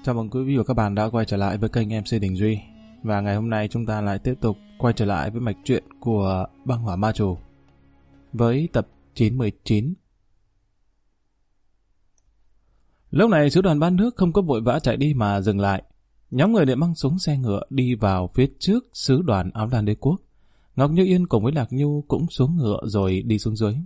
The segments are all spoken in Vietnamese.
Chào mừng quý vị và các bạn đã quay trở lại với kênh MC Đình Duy. Và ngày hôm nay chúng ta lại tiếp tục quay trở lại với mạch truyện của Băng Hỏa Ma Chủ với tập 99. Lúc này sứ đoàn ban nước không có vội vã chạy đi mà dừng lại. Nhóm người Niệm Băng xuống xe ngựa đi vào phía trước sứ đoàn Áo Đan Đế Quốc. Ngọc Như Yên cùng với Lạc Nhu cũng xuống ngựa rồi đi xuống dưới.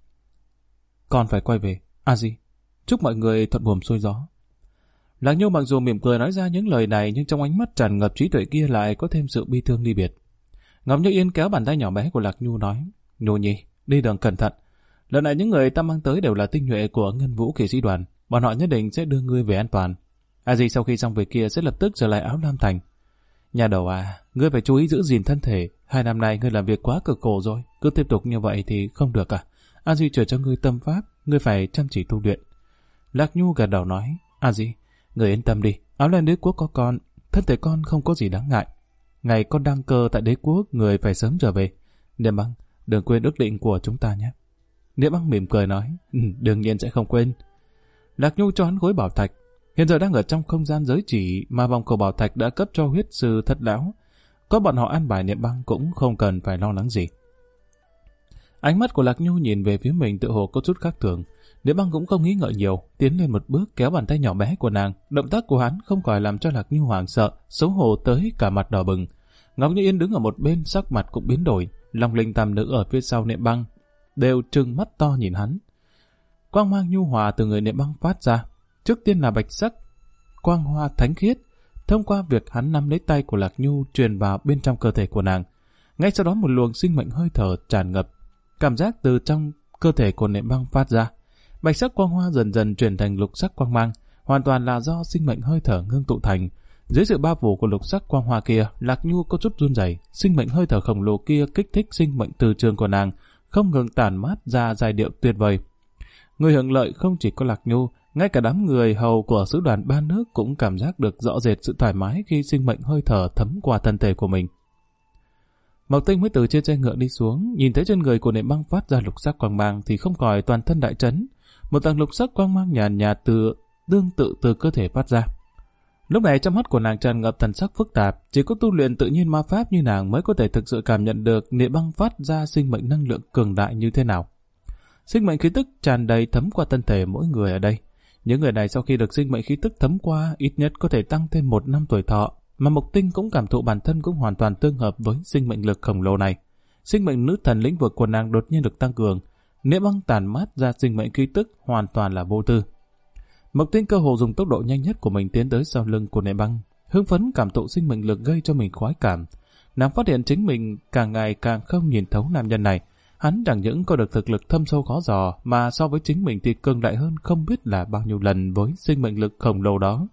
Con phải quay về. Gì? Chúc mọi người thuận buồm xuôi gió. Lạc Nhu mặc dù mỉm cười nói ra những lời này, nhưng trong ánh mắt tràn ngập trí tuệ kia lại có thêm sự bi thương ly biệt. Ngọc Như Yên kéo bàn tay nhỏ bé của Lạc Nhu nói: Nhu Nhi, đi đường cẩn thận. Lần này những người ta mang tới đều là tinh nhuệ của Ngân Vũ kỵ sĩ đoàn, bọn họ nhất định sẽ đưa ngươi về an toàn. Sau khi xong việc kia sẽ lập tức trở lại Áo Lam Thành. Nhà đầu ngươi phải chú ý giữ gìn thân thể. 2 năm nay ngươi làm việc quá cực khổ rồi, cứ tiếp tục như vậy thì không được à? Chờ cho ngươi tâm pháp, ngươi phải chăm chỉ tu luyện. Lạc Nhu gật đầu nói: Người yên tâm đi, Áo Đan Đế Quốc có con, thân thể con không có gì đáng ngại. Ngày con đăng cơ tại đế quốc, người phải sớm trở về. Niệm Băng, đừng quên ước định của chúng ta nhé. Niệm Băng mỉm cười nói: Đương nhiên sẽ không quên. Lạc Nhu cho hắn khối bảo thạch. Hiện giờ đang ở trong không gian giới chỉ mà vòng cầu bảo thạch đã cấp cho huyết sư Thất Lão. Có bọn họ an bài Niệm Băng cũng không cần phải lo lắng gì. Ánh mắt của Lạc Nhu nhìn về phía mình tự hồ có chút khác thường. Niệm Băng cũng không nghĩ ngợi nhiều, tiến lên một bước kéo bàn tay nhỏ bé của nàng. Động tác của hắn không khỏi làm cho Lạc Nhu hoảng sợ, xấu hổ tới cả mặt đỏ bừng. Ngọc Như Yên đứng ở một bên, sắc mặt cũng biến đổi. Long Linh tam nữ ở phía sau Niệm Băng đều trừng mắt to nhìn hắn. Quang mang nhu hòa từ người Niệm Băng phát ra. Trước tiên là bạch sắc quang hoa thánh khiết, thông qua việc hắn nắm lấy tay của Lạc Nhu truyền vào bên trong cơ thể của nàng. Ngay sau đó một luồng sinh mệnh hơi thở tràn ngập, cảm giác từ trong cơ thể của Niệm Băng phát ra. Bạch sắc quang hoa dần dần chuyển thành lục sắc quang mang, hoàn toàn là do sinh mệnh hơi thở ngưng tụ thành. Dưới sự bao phủ của lục sắc quang hoa kia, Lạc Nhu có chút run rẩy. Sinh mệnh hơi thở khổng lồ kia kích thích sinh mệnh từ trường của nàng, không ngừng tản mát ra giai điệu tuyệt vời. Người hưởng lợi không chỉ có Lạc Nhu, ngay cả đám người hầu của sứ đoàn ba nước cũng cảm giác được rõ rệt sự thoải mái khi sinh mệnh hơi thở thấm qua thân thể của mình. Mộc Tinh mới từ trên xe ngựa đi xuống, nhìn thấy trên người của Niệm Băng phát ra lục sắc quang mang thì không khỏi toàn thân đại chấn. Một tầng lục sắc quang mang nhàn nhạt tương tự từ cơ thể phát ra. Lúc này trong mắt của nàng tràn ngập thần sắc phức tạp, chỉ có tu luyện tự nhiên ma pháp như nàng mới có thể thực sự cảm nhận được Niệm Băng phát ra sinh mệnh năng lượng cường đại như thế nào. Sinh mệnh khí tức tràn đầy thấm qua thân thể mỗi người ở đây. Những người này sau khi được sinh mệnh khí tức thấm qua, ít nhất có thể tăng thêm 1 năm tuổi thọ, mà Mộc Tinh cũng cảm thụ bản thân cũng hoàn toàn tương hợp với sinh mệnh lực khổng lồ này. Sinh mệnh nữ thần lĩnh vực của nàng đột nhiên được tăng cường. Niệm Băng tản mát ra sinh mệnh khí tức hoàn toàn là vô tư. Mộc Tinh cơ hồ dùng tốc độ nhanh nhất của mình tiến tới sau lưng của Niệm Băng, hưng phấn cảm thụ sinh mệnh lực gây cho mình khoái cảm. Nàng phát hiện chính mình càng ngày càng không nhìn thấu nam nhân này. Hắn chẳng những có được thực lực thâm sâu khó dò, mà so với chính mình thì cường đại hơn không biết là bao nhiêu lần với sinh mệnh lực khổng lồ đó.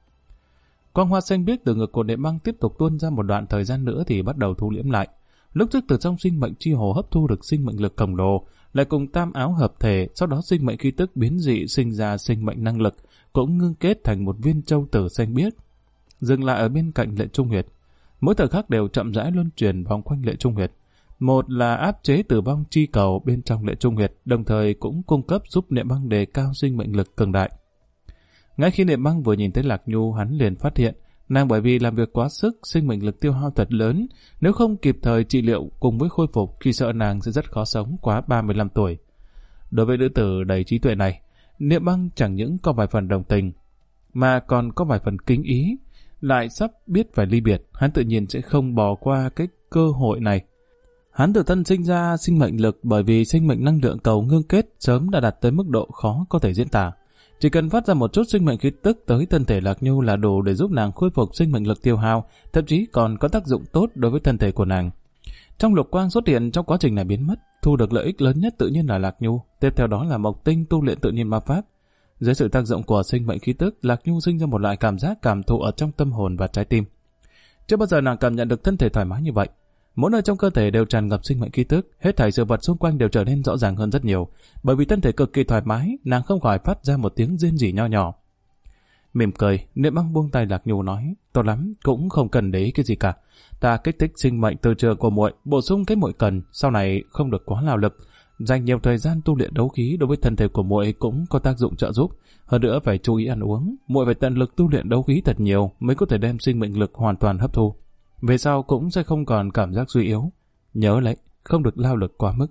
Quang hoa xanh biếc từ ngực của Niệm Băng tiếp tục tuôn ra một đoạn thời gian nữa thì bắt đầu thu liễm lại. Lúc trước từ trong sinh mệnh chi hồ hấp thu được sinh mệnh lực khổng lồ, lại cùng tam áo hợp thể, sau đó sinh mệnh khí tức biến dị sinh ra sinh mệnh năng lực, cũng ngưng kết thành một viên châu tử xanh biếc, dừng lại ở bên cạnh Lệ Trung Huyệt. Mỗi thời khắc đều chậm rãi luân chuyển vòng quanh Lệ Trung Huyệt. Một là áp chế tử vong chi cầu bên trong Lệ Trung Huyệt, đồng thời cũng cung cấp giúp Niệm Băng đề cao sinh mệnh lực cường đại. Ngay khi Niệm Băng vừa nhìn thấy Lạc Nhu, hắn liền phát hiện nàng bởi vì làm việc quá sức, sinh mệnh lực tiêu hao thật lớn, nếu không kịp thời trị liệu cùng với khôi phục, khi sợ nàng sẽ rất khó sống quá 35 tuổi. Đối với nữ tử đầy trí tuệ này, Niệm Băng chẳng những có vài phần đồng tình, mà còn có vài phần kính ý. Lại sắp biết phải ly biệt, hắn tự nhiên sẽ không bỏ qua cái cơ hội này. Hắn tự thân sinh ra sinh mệnh lực bởi vì sinh mệnh năng lượng cầu ngưng kết sớm đã đạt tới mức độ khó có thể diễn tả. Chỉ cần phát ra một chút sinh mệnh khí tức tới thân thể Lạc Nhu là đủ để giúp nàng khôi phục sinh mệnh lực tiêu hao, thậm chí còn có tác dụng tốt đối với thân thể của nàng. Trong lục quang xuất hiện trong quá trình này biến mất, thu được lợi ích lớn nhất tự nhiên là Lạc Nhu, tiếp theo đó là Mộc Tinh tu luyện tự nhiên ma pháp. Dưới sự tác dụng của sinh mệnh khí tức, Lạc Nhu sinh ra một loại cảm giác cảm thụ ở trong tâm hồn và trái tim. Chưa bao giờ nàng cảm nhận được thân thể thoải mái như vậy. Mỗi nơi trong cơ thể đều tràn ngập sinh mệnh khí tức, hết thảy sự vật xung quanh đều trở nên rõ ràng hơn rất nhiều. Bởi vì thân thể cực kỳ thoải mái, nàng không khỏi phát ra một tiếng rên rỉ nho nhỏ. Mỉm cười, Niệm Băng buông tay Lạc Nhu nói: "Tốt lắm, cũng không cần để ý cái gì cả. Ta kích thích sinh mệnh từ trường của muội, bổ sung cái muội cần, sau này không được quá lao lực. Dành nhiều thời gian tu luyện đấu khí đối với thân thể của muội cũng có tác dụng trợ giúp. Hơn nữa phải chú ý ăn uống, muội phải tận lực tu luyện đấu khí thật nhiều mới có thể đem sinh mệnh lực hoàn toàn hấp thu. Về sau cũng sẽ không còn cảm giác suy yếu. Nhớ lấy, không được lao lực quá mức.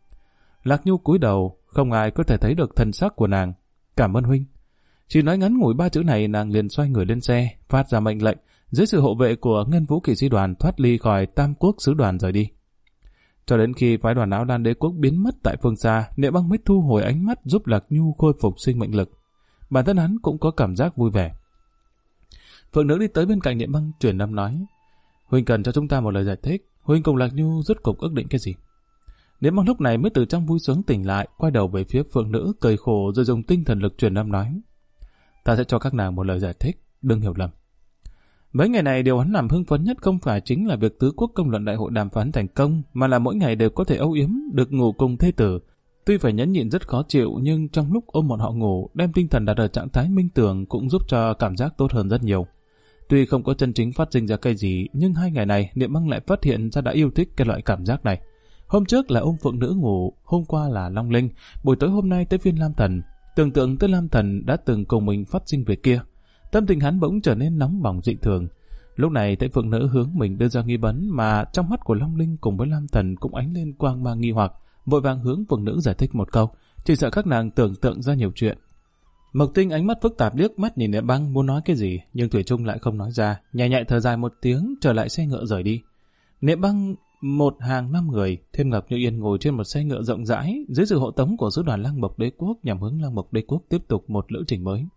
Lạc Nhu cúi đầu, không ai có thể thấy được thần sắc của nàng. Cảm ơn huynh. Chỉ nói ngắn ngủi 3 chữ này, nàng liền xoay người lên xe, phát ra mệnh lệnh, dưới sự hộ vệ của Ngân Vũ kỵ sĩ đoàn thoát ly khỏi Tam Quốc sứ đoàn rời đi. Cho đến khi phái đoàn Áo Đan Đế quốc biến mất tại phương xa, Niệm Băng mới thu hồi ánh mắt giúp Lạc Nhu khôi phục sinh mệnh lực. Bản thân hắn cũng có cảm giác vui vẻ. Phượng nữ đi tới bên cạnh Niệm Băng truyền âm nói: huynh cần cho chúng ta một lời giải thích. Huynh cùng Lạc Nhu rốt cục ước định cái gì? Niệm Băng lúc này mới từ trong vui sướng tỉnh lại, quay đầu về phía Phượng nữ cười khổ rồi dùng tinh thần lực truyền âm nói: ta sẽ cho các nàng một lời giải thích, đừng hiểu lầm. Mấy ngày này điều hắn làm hưng phấn nhất không phải chính là việc tứ quốc công luận đại hội đàm phán thành công, mà là mỗi ngày đều có thể âu yếm được ngủ cùng thê tử. Tuy phải nhẫn nhịn rất khó chịu, nhưng trong lúc ôm bọn họ ngủ, đem tinh thần đặt ở trạng thái minh tưởng cũng giúp cho cảm giác tốt hơn rất nhiều. Tuy không có chân chính phát sinh ra cái gì, nhưng 2 ngày này Niệm Băng lại phát hiện ra đã yêu thích cái loại cảm giác này. Hôm trước là ôm Phượng nữ ngủ, hôm qua là Long Linh, buổi tối hôm nay tới phiên Lam Thần. Tưởng tượng tới Lam Thần đã từng cùng mình phát sinh việc kia, tâm tình hắn bỗng trở nên nóng bỏng dị thường. Lúc này thấy Phượng nữ hướng mình đưa ra nghi vấn, mà trong mắt của Long Linh cùng với Lam Thần cũng ánh lên quang mang nghi hoặc, vội vàng hướng Phượng nữ giải thích một câu, chỉ sợ các nàng tưởng tượng ra nhiều chuyện. Mộc Tinh ánh mắt phức tạp liếc mắt nhìn Niệm Băng muốn nói cái gì, nhưng thủy chung lại không nói ra, nhẹ nhẹ thở dài một tiếng, trở lại xe ngựa rời đi. Niệm Băng một hàng 5 người, thêm Ngọc Như Yên ngồi trên một xe ngựa rộng rãi dưới sự hộ tống của sứ đoàn Lăng Mộc Đế quốc nhằm hướng Lăng Mộc Đế quốc tiếp tục một lữ trình mới.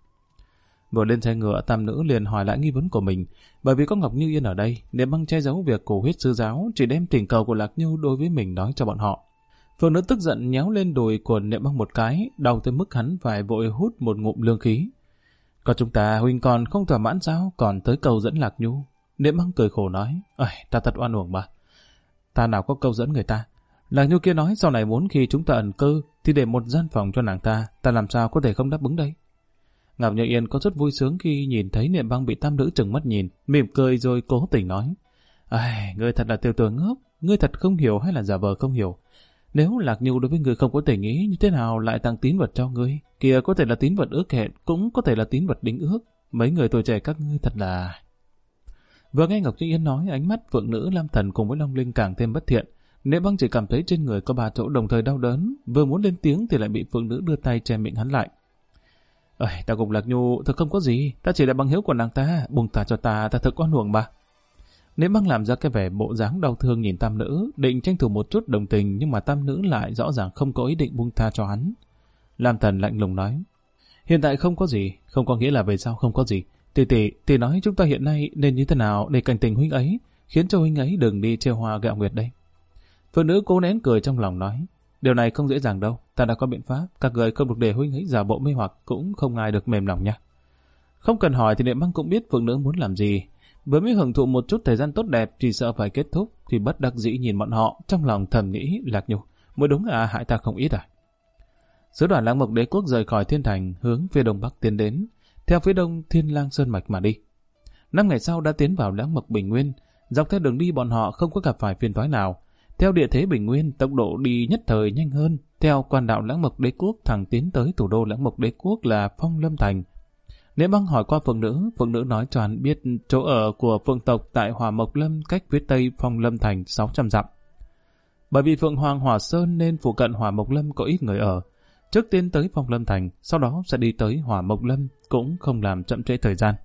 Vừa lên xe ngựa, tam nữ liền hỏi lại nghi vấn của mình, bởi vì có Ngọc Như Yên ở đây, Niệm Băng che giấu việc cổ huyết sư giáo, chỉ đem thỉnh cầu của Lạc Nhu đối với mình nói cho bọn họ. Phượng nữ tức giận nhéo lên đùi của Niệm Băng một cái, đau tới mức hắn phải vội hút một ngụm lương khí. Còn chúng ta huynh còn không thỏa mãn sao, còn tới cầu dẫn Lạc Nhu? Niệm Băng cười khổ nói: ta thật oan uổng mà. Ta nào có câu dẫn người ta. Lạc Nhu kia nói sau này muốn khi chúng ta ẩn cư thì để một gian phòng cho nàng ta làm sao có thể không đáp ứng đây. Ngọc Như Yên có rất vui sướng khi nhìn thấy Niệm Băng bị tam nữ trừng mắt nhìn, mỉm cười rồi cố tình nói: ngươi thật là tiểu tử ngốc, ngươi thật không hiểu hay là giả vờ không hiểu. Nếu Lạc Nhu đối với ngươi không có tình ý, như thế nào lại tặng tín vật cho ngươi? Kìa, có thể là tín vật ước hẹn, cũng có thể là tín vật đính ước. Mấy người tuổi trẻ các ngươi thật là... Vừa nghe Ngọc Như Yên nói, ánh mắt Phượng nữ, Lam Thần cùng với Long Linh càng thêm bất thiện. Niệm Băng chỉ cảm thấy trên người có 3 chỗ đồng thời đau đớn, vừa muốn lên tiếng thì lại bị Phượng nữ đưa tay che miệng hắn lại. Ta cùng Lạc Nhu thật không có gì, ta chỉ là bằng hữu của nàng ta, buông tha cho ta thật oan uổng mà. Niệm Băng làm ra cái vẻ bộ dáng đau thương nhìn tam nữ, định tranh thủ một chút đồng tình, nhưng mà tam nữ lại rõ ràng không có ý định buông tha cho hắn. Lam Thần lạnh lùng nói: hiện tại không có gì, không có nghĩa là về sau không có gì. Tỷ nói chúng ta hiện nay nên như thế nào để cảnh tình huynh ấy, khiến cho huynh ấy đừng đi trêu hoa gẹo nguyệt đây. Phụ nữ cố nén cười trong lòng nói: điều này không dễ dàng đâu, ta đã có biện pháp, các người không được để huynh ấy giả bộ mê hoặc, cũng không ai được mềm lòng nha. Không cần hỏi thì Niệm Băng cũng biết phụ nữ muốn làm gì. Vừa mới hưởng thụ một chút thời gian tốt đẹp, chỉ sợ phải kết thúc, thì bất đắc dĩ nhìn bọn họ, trong lòng thầm nghĩ: Lạc Nhu, mới đúng là hại ta không ít à. Sứ đoàn Lăng Mộc Đế quốc rời khỏi thiên thành, hướng phía đông bắc tiến đến, theo phía đông Thiên Lang Sơn mạch mà đi. 5 ngày sau đã tiến vào Lăng Mộc Bình Nguyên, dọc theo đường đi bọn họ không có gặp phải phiền toái nào. Theo địa thế Bình Nguyên, tốc độ đi nhất thời nhanh hơn. Theo quan đạo Lăng Mộc Đế quốc thẳng tiến tới thủ đô Lăng Mộc Đế quốc là Phong Lâm Thành. Niệm Băng hỏi qua Phượng nữ nói cho hắn biết chỗ ở của Phượng tộc tại Hỏa Mộc Lâm cách phía tây Phong Lâm Thành 600 dặm. Bởi vì Phượng Hoàng Hỏa Sơn nên phụ cận Hỏa Mộc Lâm có ít người ở. Trước tiên tới Phong Lâm Thành, sau đó sẽ đi tới Hỏa Mộc Lâm, cũng không làm chậm trễ thời gian.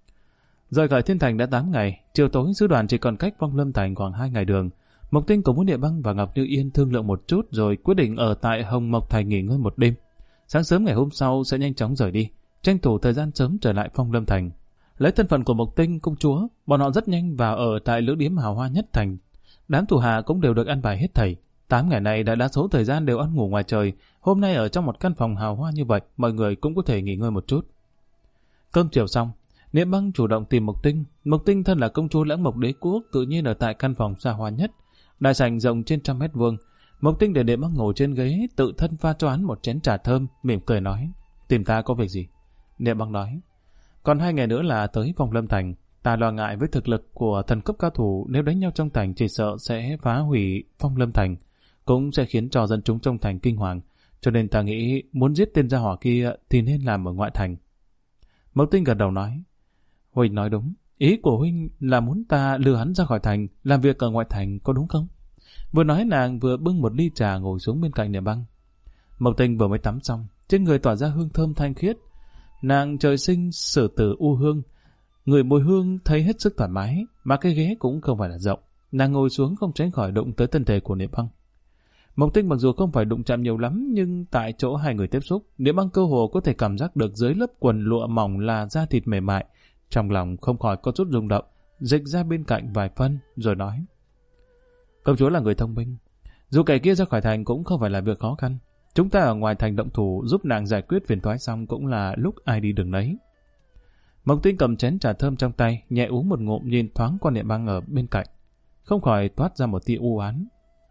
Rời khỏi thiên thành đã 8 ngày, chiều tối sứ đoàn chỉ còn cách Phong Lâm Thành khoảng 2 ngày đường. Mộc Tinh cùng với Niệm Băng và Ngọc Như Yên thương lượng một chút rồi quyết định ở tại Hồng Mộc Thành nghỉ ngơi một đêm. Sáng sớm ngày hôm sau sẽ nhanh chóng rời đi, tranh thủ thời gian sớm trở lại Phong Lâm Thành. Lấy thân phận của Mộc Tinh công chúa, bọn họ rất nhanh vào ở tại lữ điếm hào hoa nhất thành. Đám thủ hạ cũng đều được ăn bài hết thảy. 8 ngày này đã đa số thời gian đều ăn ngủ ngoài trời. Hôm nay ở trong một căn phòng hào hoa như vậy, mọi người cũng có thể nghỉ ngơi một chút. Cơm chiều xong, Niệm Băng chủ động tìm Mộc Tinh. Mộc Tinh thân là công chúa Lãng Mộc Đế quốc, tự nhiên ở tại căn phòng xa hoa nhất. Đại sảnh rộng trên 100 m². Mộc Tinh để Niệm Băng ngồi trên ghế, tự thân pha cho hắn một chén trà thơm, mỉm cười nói: tìm ta có việc gì? Niệm Băng nói: còn 2 ngày nữa là tới Phong Lâm Thành. Ta lo ngại với thực lực của thần cấp cao thủ, nếu đánh nhau trong thành chỉ sợ sẽ phá hủy Phong Lâm Thành. cũng sẽ khiến cho dân chúng trong thành kinh hoàng, cho nên ta nghĩ muốn giết tên gia hỏa kia thì nên làm ở ngoại thành. Mộc Tinh gật đầu nói, Huynh nói đúng, ý của Huynh là muốn ta lừa hắn ra khỏi thành, làm việc ở ngoại thành, có đúng không? Vừa nói nàng vừa bưng một ly trà ngồi xuống bên cạnh Niệm Băng. Mộc Tinh vừa mới tắm xong, trên người tỏa ra hương thơm thanh khiết. Nàng trời sinh sử tử u hương, người mùi hương thấy hết sức thoải mái, mà cái ghế cũng không phải là rộng. Nàng ngồi xuống không tránh khỏi đụng tới thân thể của Niệm Băng. Mộc Tinh mặc dù không phải đụng chạm nhiều lắm, nhưng tại chỗ hai người tiếp xúc, Niệm Băng cơ hồ có thể cảm giác được dưới lớp quần lụa mỏng là da thịt mềm mại. Trong lòng không khỏi có chút rung động, dịch ra bên cạnh vài phân, rồi nói, công chúa là người thông minh, dù kẻ kia ra khỏi thành cũng không phải là việc khó khăn. Chúng ta ở ngoài thành động thủ giúp nàng giải quyết phiền toái xong cũng là lúc ai đi đường nấy. Mộc Tinh cầm chén trà thơm trong tay, nhẹ uống một ngụm, nhìn thoáng qua Niệm Băng ở bên cạnh, không khỏi toát ra một tia u oán.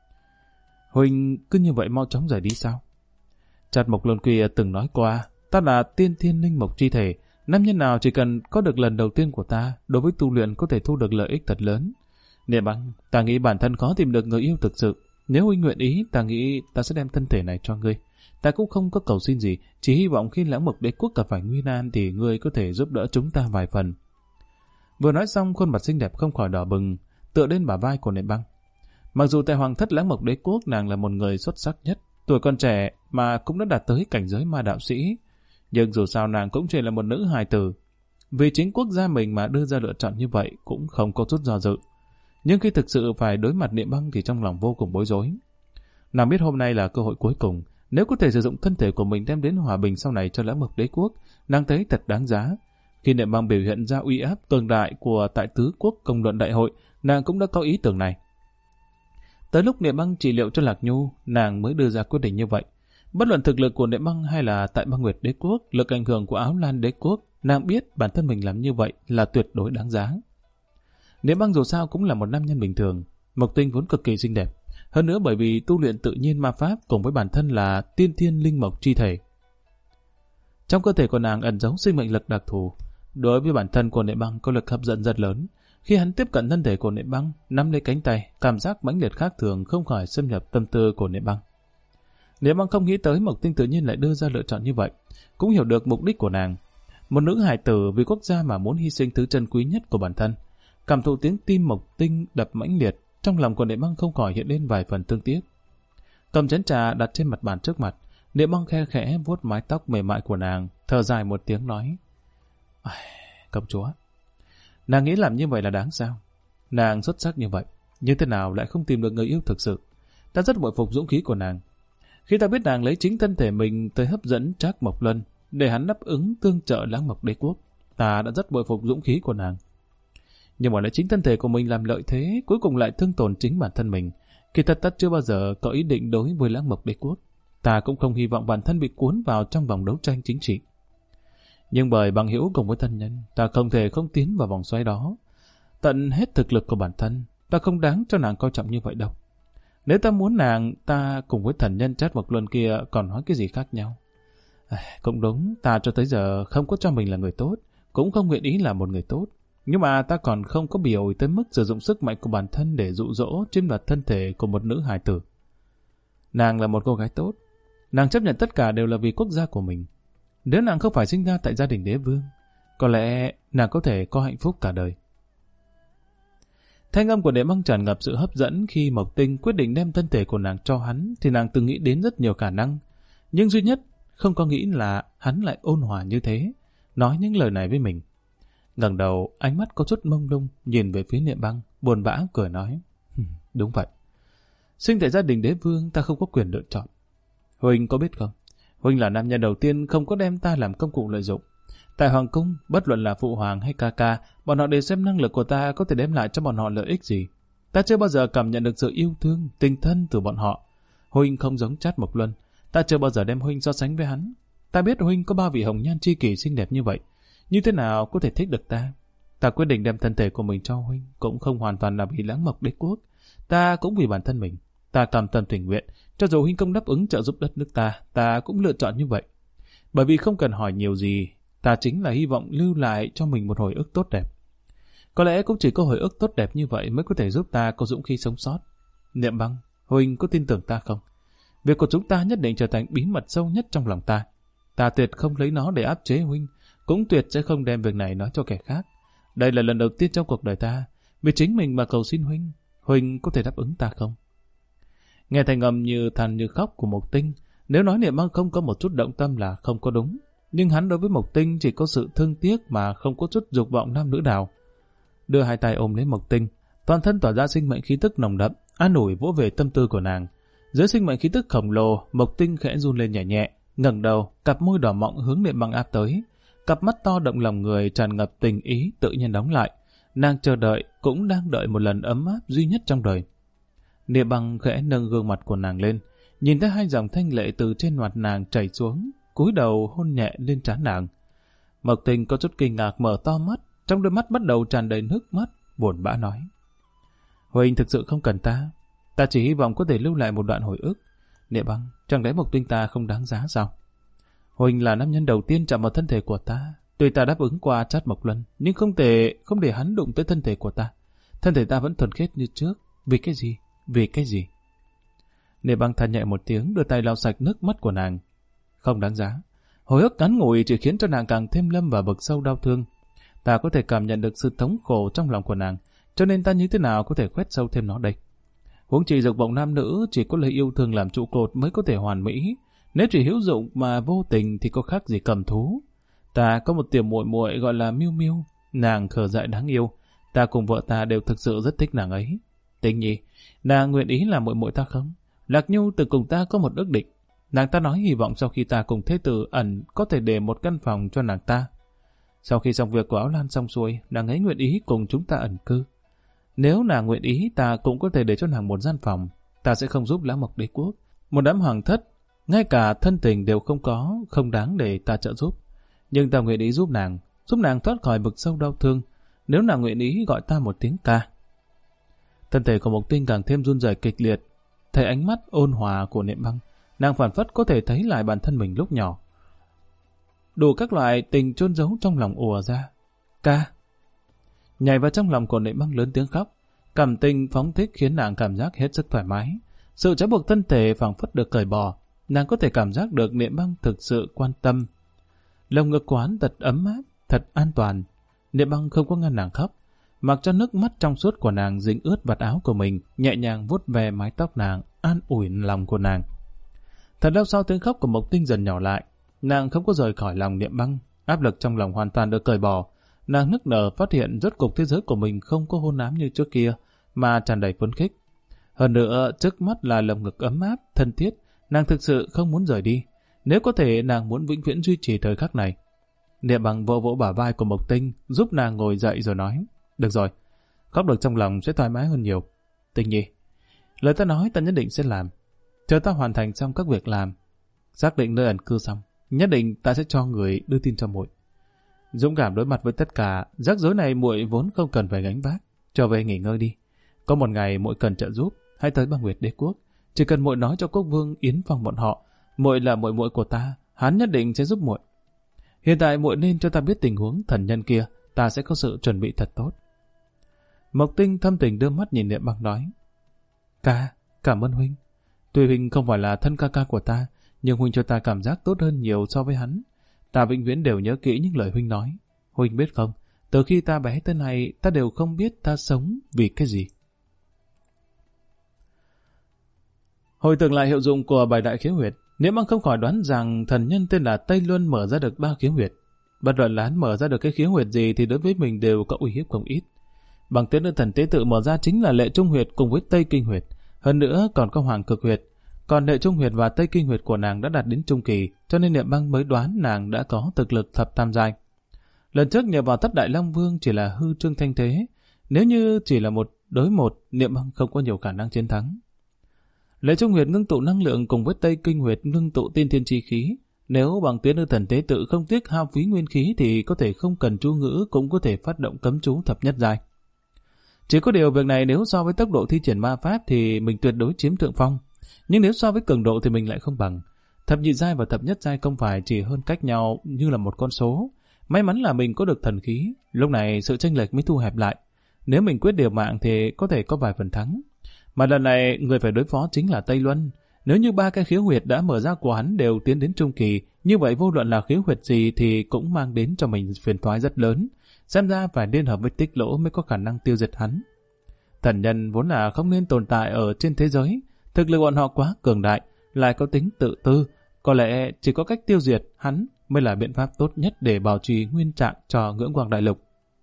Huynh cứ như vậy mau chóng rời đi sao? Trạt Mộc Luân kia từng nói qua, ta là tiên thiên linh mộc chi thể, nam nhân nào chỉ cần có được lần đầu tiên của ta, đối với tu luyện có thể thu được lợi ích thật lớn. Niệm Băng, ta nghĩ bản thân khó tìm được người yêu thực sự. Nếu huynh nguyện ý, ta nghĩ ta sẽ đem thân thể này cho ngươi. Ta cũng không có cầu xin gì, chỉ hy vọng khi Lãng Mộc Đế Quốc gặp phải nguy nan thì ngươi có thể giúp đỡ chúng ta vài phần. Vừa nói xong, khuôn mặt xinh đẹp không khỏi đỏ bừng, tựa lên bả vai của Niệm Băng. Mặc dù tại Hoàng thất Lãng Mộc Đế Quốc nàng là một người xuất sắc nhất, tuổi còn trẻ mà cũng đã đạt tới cảnh giới ma đạo sĩ, nhưng dù sao nàng cũng chỉ là một nữ hài tử. Vì chính quốc gia mình mà đưa ra lựa chọn như vậy cũng không có chút do dự. Nhưng khi thực sự phải đối mặt Niệm Băng thì trong lòng vô cùng bối rối. Nàng biết hôm nay là cơ hội cuối cùng, nếu có thể sử dụng thân thể của mình đem đến hòa bình sau này cho Lãng Mộc Đế Quốc, nàng thấy thật đáng giá. Khi Niệm Băng biểu hiện ra uy áp cường đại của tại Tứ Quốc Công luận đại hội, nàng cũng đã có ý tưởng này. Tới lúc Niệm Băng trị liệu cho Lạc Nhu, nàng mới đưa ra quyết định như vậy. Bất luận thực lực của Niệm Băng hay là tại Băng Nguyệt Đế Quốc, lực ảnh hưởng của Áo Lan Đế Quốc, nàng biết bản thân mình làm như vậy là tuyệt đối đáng giá. Niệm Băng dù sao cũng là một nam nhân bình thường, Mộc Tinh vốn cực kỳ xinh đẹp, hơn nữa bởi vì tu luyện tự nhiên ma pháp cùng với bản thân là tiên thiên linh mộc chi thể. Trong cơ thể của nàng ẩn giấu sinh mệnh lực đặc thù, đối với bản thân của Niệm Băng có lực hấp dẫn rất lớn. Khi hắn tiếp cận thân thể của Niệm Băng, nắm lấy cánh tay, cảm giác mãnh liệt khác thường không khỏi xâm nhập tâm tư của Niệm Băng. Niệm Băng không nghĩ tới Mộc Tinh tự nhiên lại đưa ra lựa chọn như vậy, cũng hiểu được mục đích của nàng. Một nữ hài tử vì quốc gia mà muốn hy sinh thứ chân quý nhất của bản thân. Cảm thụ tiếng tim Mộc Tinh đập mãnh liệt, trong lòng của Niệm Băng không khỏi hiện lên vài phần thương tiếc. Cầm chén trà đặt trên mặt bàn trước mặt, Niệm Băng khe khẽ vuốt mái tóc mềm mại của nàng, thở dài một tiếng nói: công chúa, nàng nghĩ làm như vậy là đáng sao? Nàng xuất sắc như vậy, nhưng thế nào lại không tìm được người yêu thực sự? Ta rất bội phục dũng khí của nàng. Khi ta biết nàng lấy chính thân thể mình tới hấp dẫn Trác Mộc Luân để hắn đáp ứng tương trợ Lãng Mộc Đế Quốc, ta đã rất bội phục dũng khí của nàng. Nhưng mà lấy chính thân thể của mình làm lợi thế, cuối cùng lại thương tổn chính bản thân mình. Kỳ thật ta chưa bao giờ có ý định đối với Lãng Mộc Đế Quốc. Ta cũng không hy vọng bản thân bị cuốn vào trong vòng đấu tranh chính trị. Nhưng bởi bằng hữu cùng với thân nhân, ta không thể không tiến vào vòng xoáy đó. Tận hết thực lực của bản thân, ta không đáng cho nàng coi trọng như vậy đâu. Nếu ta muốn nàng, ta cùng với thần nhân Trác Mộc Luân kia còn nói cái gì khác nhau. Cũng đúng, ta cho tới giờ không có cho mình là người tốt, cũng không nguyện ý là một người tốt. Nhưng mà ta còn không có biểu tới mức sử dụng sức mạnh của bản thân để dụ dỗ chiếm đoạt thân thể của một nữ hài tử. Nàng là một cô gái tốt, nàng chấp nhận tất cả đều là vì quốc gia của mình. Nếu nàng không phải sinh ra tại gia đình đế vương, có lẽ nàng có thể có hạnh phúc cả đời. Thanh âm của Niệm Băng tràn ngập sự hấp dẫn. Khi Mộc Tinh quyết định đem thân thể của nàng cho hắn thì nàng từng nghĩ đến rất nhiều khả năng, nhưng duy nhất không có nghĩ là hắn lại ôn hòa như thế, nói những lời này với mình. Ngẩng đầu, ánh mắt có chút mông lung nhìn về phía Niệm Băng, buồn bã cười nói: đúng vậy, sinh tại gia đình đế vương ta không có quyền lựa chọn. Huynh có biết không, huynh là nam nhân đầu tiên không có đem ta làm công cụ lợi dụng. Tại hoàng cung, bất luận là phụ hoàng hay ca ca, bọn họ đều xem năng lực của ta có thể đem lại cho bọn họ lợi ích gì. Ta chưa bao giờ cảm nhận được sự yêu thương, tình thân từ bọn họ. Huynh không giống Trác Mộc Luân, ta chưa bao giờ đem huynh so sánh với hắn. Ta biết huynh có 3 vị hồng nhan chi kỷ xinh đẹp như vậy, như thế nào có thể thích được ta? Ta quyết định đem thân thể của mình cho huynh, cũng không hoàn toàn là vì Lãng Mộc Đế Quốc. Ta cũng vì bản thân mình. Ta cam tâm tình nguyện, cho dù huynh không đáp ứng trợ giúp đất nước ta cũng lựa chọn như vậy. Bởi vì không cần hỏi nhiều gì, ta chính là hy vọng lưu lại cho mình một hồi ức tốt đẹp. Có lẽ cũng chỉ có hồi ức tốt đẹp như vậy mới có thể giúp ta có dũng khí sống sót. Niệm Băng, Huynh có tin tưởng ta không? Việc của chúng ta nhất định trở thành bí mật sâu nhất trong lòng ta. Ta tuyệt không lấy nó để áp chế Huynh, cũng tuyệt sẽ không đem việc này nói cho kẻ khác. Đây là lần đầu tiên trong cuộc đời ta, vì chính mình mà cầu xin Huynh. Huynh có thể đáp ứng ta không? Nghe thành âm như than như khóc của Mộc Tinh, nếu nói Niệm Băng không có một chút động tâm là không có đúng. Nhưng hắn đối với Mộc Tinh chỉ có sự thương tiếc mà không có chút dục vọng nam nữ nào. Đưa hai tay ôm lấy Mộc Tinh, toàn thân tỏa ra sinh mệnh khí tức nồng đậm, an ủi vỗ về tâm tư của nàng. Dưới sinh mệnh khí tức khổng lồ, Mộc Tinh khẽ run lên nhẹ nhẹ, ngẩng đầu, cặp môi đỏ mọng hướng Niệm Băng áp tới. Cặp mắt to động lòng người tràn ngập tình ý tự nhiên đóng lại. Nàng chờ đợi, cũng đang đợi một lần ấm áp duy nhất trong đời. Niệm Băng khẽ nâng gương mặt của nàng lên, nhìn thấy hai dòng thanh lệ từ trên mặt nàng chảy xuống, cúi đầu hôn nhẹ lên trán nàng. Mộc Tinh có chút kinh ngạc mở to mắt, trong đôi mắt bắt đầu tràn đầy nước mắt, buồn bã nói: Huynh thực sự không cần ta, ta chỉ hy vọng có thể lưu lại một đoạn hồi ức. Niệm Băng, chẳng lẽ Mộc Tinh ta không đáng giá sao? Huynh là nam nhân đầu tiên chạm vào thân thể của ta, tuy ta đáp ứng qua Trát Mộc Luân, nhưng không để hắn đụng tới thân thể của ta. Thân thể ta vẫn thuần khiết như trước. Vì cái gì? Vì cái gì? Niệm Băng than nhẹ một tiếng, đưa tay lau sạch nước mắt của nàng. Không đáng giá. Hồi ức ngắn ngủi chỉ khiến cho nàng càng thêm lâm vào vực sâu đau thương. Ta có thể cảm nhận được sự thống khổ trong lòng của nàng, cho nên ta như thế nào có thể khoét sâu thêm nó đây? Huống chi dục vọng nam nữ chỉ có lấy yêu thương làm trụ cột mới có thể hoàn mỹ. Nếu chỉ hữu dụng mà vô tình thì có khác gì cầm thú. Ta có một tiểu muội muội gọi là Miêu Miêu, nàng khờ dại đáng yêu. Ta cùng vợ ta đều thực sự rất thích nàng ấy. Tình nhi, nàng nguyện ý là muội muội ta không? Lạc Nhu từng cùng ta có một ước định. Nàng ta nói hy vọng sau khi ta cùng thế tử ẩn có thể để một căn phòng cho nàng ta. Sau khi xong việc của Áo Lan xong xuôi, nàng ấy nguyện ý cùng chúng ta ẩn cư. Nếu nàng nguyện ý, ta cũng có thể để cho nàng một gian phòng. Ta sẽ không giúp Lão Mộc Đế Quốc. Một đám hoàng thất, ngay cả thân tình đều không có, không đáng để ta trợ giúp. Nhưng ta nguyện ý giúp nàng thoát khỏi vực sâu đau thương. Nếu nàng nguyện ý gọi ta một tiếng ca. Thân thể của Mộc Tinh càng thêm run rẩy kịch liệt. Thấy ánh mắt ôn hòa của Niệm Băng, nàng phảng phất có thể thấy lại bản thân mình lúc nhỏ. Đủ các loại tình chôn giấu trong lòng ùa ra. Ca. Nhảy vào trong lòng của Niệm Băng lớn tiếng khóc. Cảm tình phóng thích khiến nàng cảm giác hết sức thoải mái. Sự trói buộc thân thể phảng phất được cởi bỏ. Nàng có thể cảm giác được Niệm Băng thực sự quan tâm. Lồng ngực quán thật ấm áp, thật an toàn. Niệm Băng không có ngăn nàng khóc, mặc cho nước mắt trong suốt của nàng dính ướt vạt áo của mình, nhẹ nhàng vuốt về mái tóc nàng, an ủi lòng của nàng. Thật lâu sau tiếng khóc của Mộc Tinh dần nhỏ lại, nàng không có rời khỏi lòng Niệm Băng, áp lực trong lòng hoàn toàn được cởi bỏ. Nàng nức nở phát hiện rốt cục thế giới của mình không có hôn ám như trước kia, mà tràn đầy phấn khích. Hơn nữa, trước mắt là lồng ngực ấm áp, thân thiết, nàng thực sự không muốn rời đi. Nếu có thể, nàng muốn vĩnh viễn duy trì thời khắc này. Niệm Băng vỗ vỗ bả vai của Mộc Tinh, giúp nàng ngồi dậy rồi nói: Được rồi, khóc được trong lòng sẽ thoải mái hơn nhiều. Tinh nhi, lời ta nói ta nhất định sẽ làm. Chờ ta hoàn thành xong các việc làm, xác định nơi ẩn cư xong, nhất định ta sẽ cho người đưa tin cho muội. Dũng cảm đối mặt với tất cả, rắc rối này muội vốn không cần phải gánh vác. Trở về nghỉ ngơi đi. Có một ngày muội cần trợ giúp, hãy tới Băng Nguyệt Đế Quốc. Chỉ cần muội nói cho Quốc Vương Yến Phong bọn họ, muội là muội muội của ta, hắn nhất định sẽ giúp muội. Hiện tại muội nên cho ta biết tình huống thần nhân kia, ta sẽ có sự chuẩn bị thật tốt. Mộc Tinh thâm tình đưa mắt nhìn Niệm Băng nói: Ca, cảm ơn huynh. Tuy huynh không phải là thân ca ca của ta, nhưng huynh cho ta cảm giác tốt hơn nhiều so với hắn. Ta vĩnh viễn đều nhớ kỹ những lời huynh nói. Huynh biết không, từ khi ta bé tới nay, ta đều không biết ta sống vì cái gì. Hồi tưởng lại hiệu dụng của bài đại khiếu huyệt, Niệm Băng không khỏi đoán rằng thần nhân tên là Tây Luân mở ra được 3 khiếu huyệt. Bất luận là hắn mở ra được cái khiếu huyệt gì thì đối với mình đều có uy hiếp không ít. Bằng Tuyết Nữ Thần Tế Tự mở ra chính là Lệ Trung huyệt cùng với Tây Kinh huyệt, hơn nữa còn có Hoàng Cực huyệt. Còn Lệ Trung huyệt và Tây Kinh huyệt của nàng đã đạt đến trung kỳ, cho nên Niệm Băng mới đoán nàng đã có thực lực thập tam giai. Lần trước nhờ vào Thất Đại Long Vương chỉ là hư trương thanh thế, nếu như chỉ là 1 đối 1, Niệm Băng không có nhiều khả năng chiến thắng. Lệ Trung huyệt ngưng tụ năng lượng cùng với Tây Kinh huyệt ngưng tụ tiên thiên chi khí. Nếu Bằng Tuyết Nữ Thần Tế Tự không tiếc hao phí nguyên khí thì có thể không cần chú ngữ cũng có thể phát động cấm chú thập nhất giai. Chỉ có điều việc này nếu so với tốc độ thi triển ma pháp thì mình tuyệt đối chiếm thượng phong. Nhưng nếu so với cường độ thì mình lại không bằng. Thập nhị giai và thập nhất giai không phải chỉ hơn cách nhau như là một con số. May mắn là mình có được thần khí, lúc này sự chênh lệch mới thu hẹp lại. Nếu mình quyết điều mạng thì có thể có vài phần thắng. Mà lần này người phải đối phó chính là Tây Luân. Nếu như 3 cái khiếu huyệt đã mở ra của hắn đều tiến đến trung kỳ, như vậy vô luận là khiếu huyệt gì thì cũng mang đến cho mình phiền toái rất lớn. Xem ra phải liên hợp với Tích Lỗ mới có khả năng tiêu diệt hắn. Thần nhân vốn là không nên tồn tại ở trên thế giới, thực lực bọn họ quá cường đại, lại có tính tự tư, có lẽ chỉ có cách tiêu diệt hắn mới là biện pháp tốt nhất để bảo trì nguyên trạng cho Ngưỡng Quang Đại Lục.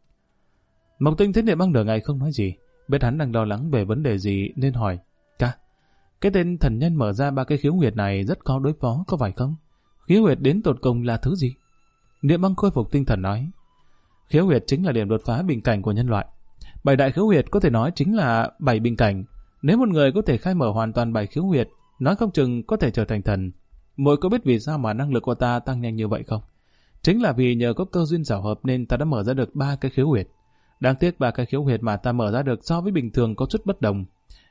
Mộc Tinh thấy Niệm Băng nửa ngày không nói gì, biết hắn đang lo lắng về vấn đề gì nên hỏi: "Ca, cái tên thần nhân mở ra 3 cái khiếu huyệt này rất khó đối phó, có phải không? Khiếu huyệt đến tột cùng là thứ gì?" Niệm Băng khôi phục tinh thần nói: "Khiếu huyệt chính là điểm đột phá bình cảnh của nhân loại. 7 đại khiếu huyệt có thể nói chính là 7 bình cảnh. Nếu một người có thể khai mở hoàn toàn 7 khiếu huyệt, nói không chừng có thể trở thành thần. Muội có biết vì sao mà năng lực của ta tăng nhanh như vậy không? Chính là vì nhờ có cơ duyên xảo hợp nên ta đã mở ra được 3 cái khiếu huyệt. Đáng tiếc 3 cái khiếu huyệt mà ta mở ra được so với bình thường có chút bất đồng.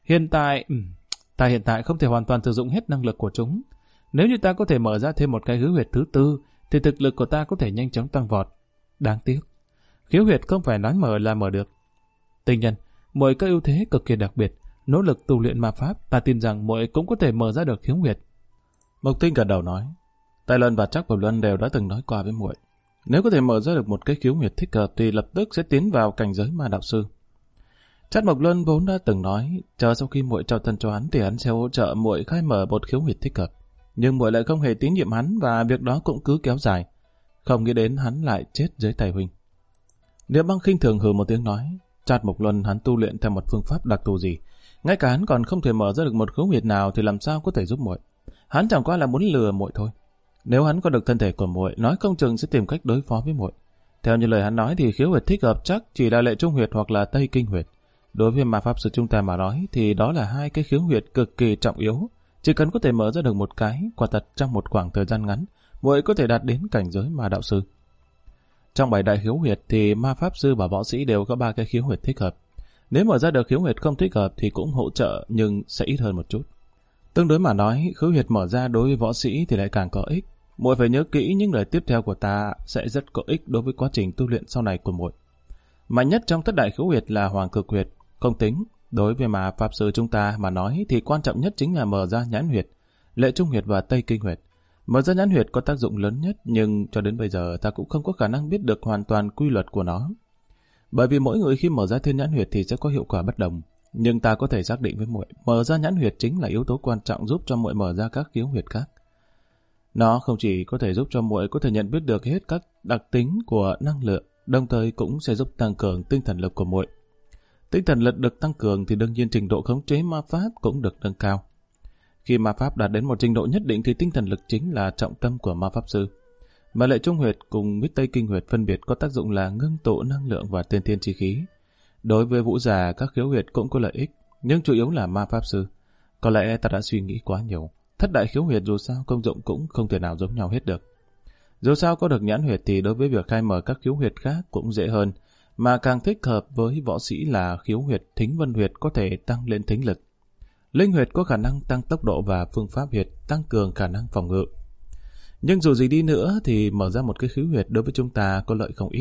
Ta hiện tại không thể hoàn toàn sử dụng hết năng lực của chúng. Nếu như ta có thể mở ra thêm một cái khiếu huyệt thứ tư, thì thực lực của ta có thể nhanh chóng tăng vọt. Đáng tiếc, khiếu huyệt không phải nói mở là mở được. Tinh nhân, muội có ưu thế cực kỳ đặc biệt, nỗ lực tu luyện ma pháp, ta tin rằng muội cũng có thể mở ra được khiếu huyệt." Mộc Tinh gật đầu nói: "Tài Luân và Trác Bẩm Luân đều đã từng nói qua với muội, nếu có thể mở ra được một cái khiếu huyệt thích hợp thì lập tức sẽ tiến vào cảnh giới ma đạo sư. Trác Mộc Luân vốn đã từng nói, chờ sau khi muội trao thân cho hắn thì hắn sẽ hỗ trợ muội khai mở một khiếu huyệt thích hợp, nhưng muội lại không hề tín nhiệm hắn và việc đó cũng cứ kéo dài. Không nghĩ đến hắn lại chết dưới tay huynh." Niệm Băng khinh thường hừ một tiếng nói: "Trác Mộc Luân hắn tu luyện theo một phương pháp đặc thù gì? Ngay cả hắn còn không thể mở ra được một khiếu huyệt nào thì làm sao có thể giúp muội? Hắn chẳng qua là muốn lừa muội thôi. Nếu hắn có được thân thể của muội, nói không chừng sẽ tìm cách đối phó với muội. Theo như lời hắn nói thì khiếu huyệt thích hợp chắc chỉ là Lệ Trung huyệt hoặc là Tây Kinh huyệt. Đối với ma pháp sư chúng ta mà nói thì đó là 2 cái khiếu huyệt cực kỳ trọng yếu. Chỉ cần có thể mở ra được một cái, quả thật trong một khoảng thời gian ngắn, muội có thể đạt đến cảnh giới ma đạo sư. Trong 7 đại khiếu huyệt thì ma pháp sư và võ sĩ đều có 3 cái khiếu huyệt thích hợp. Nếu mở ra được khiếu huyệt không thích hợp thì cũng hỗ trợ nhưng sẽ ít hơn một chút. Tương đối mà nói, khiếu huyệt mở ra đối với võ sĩ thì lại càng có ích. Muội phải nhớ kỹ những lời tiếp theo của ta sẽ rất có ích đối với quá trình tu luyện sau này của muội. Mạnh nhất trong thất đại khiếu huyệt là Hoàng Cực huyệt, không tính. Đối với ma pháp sư chúng ta mà nói thì quan trọng nhất chính là mở ra Nhãn huyệt, Lệ Trung huyệt và Tây Kinh huyệt. Mở ra Nhãn huyệt có tác dụng lớn nhất, nhưng cho đến bây giờ ta cũng không có khả năng biết được hoàn toàn quy luật của nó. Bởi vì mỗi người khi mở ra Thiên Nhãn huyệt thì sẽ có hiệu quả bất đồng. Nhưng ta có thể xác định với muội, mở ra Nhãn huyệt chính là yếu tố quan trọng giúp cho muội mở ra các khiếu huyệt khác. Nó không chỉ có thể giúp cho muội có thể nhận biết được hết các đặc tính của năng lượng, đồng thời cũng sẽ giúp tăng cường tinh thần lực của muội. Tinh thần lực được tăng cường thì đương nhiên trình độ khống chế ma pháp cũng được nâng cao. Khi ma pháp đạt đến một trình độ nhất định thì tinh thần lực chính là trọng tâm của ma pháp sư. Mà Lệ Trung huyệt cùng với Tây Kinh huyệt phân biệt có tác dụng là ngưng tụ năng lượng và tiên thiên chi khí. Đối với vũ giả các khiếu huyệt cũng có lợi ích, nhưng chủ yếu là ma pháp sư. Có lẽ ta đã suy nghĩ quá nhiều. Thất đại khiếu huyệt dù sao công dụng cũng không thể nào giống nhau hết được. Dù sao có được Nhãn huyệt thì đối với việc khai mở các khiếu huyệt khác cũng dễ hơn, mà càng thích hợp với võ sĩ là khiếu huyệt Thính Vân huyệt có thể tăng lên thính lực. Linh huyệt có khả năng tăng tốc độ và phương pháp huyệt tăng cường khả năng phòng ngự. Nhưng dù gì đi nữa thì mở ra một cái khiếu huyệt đối với chúng ta có lợi không ít.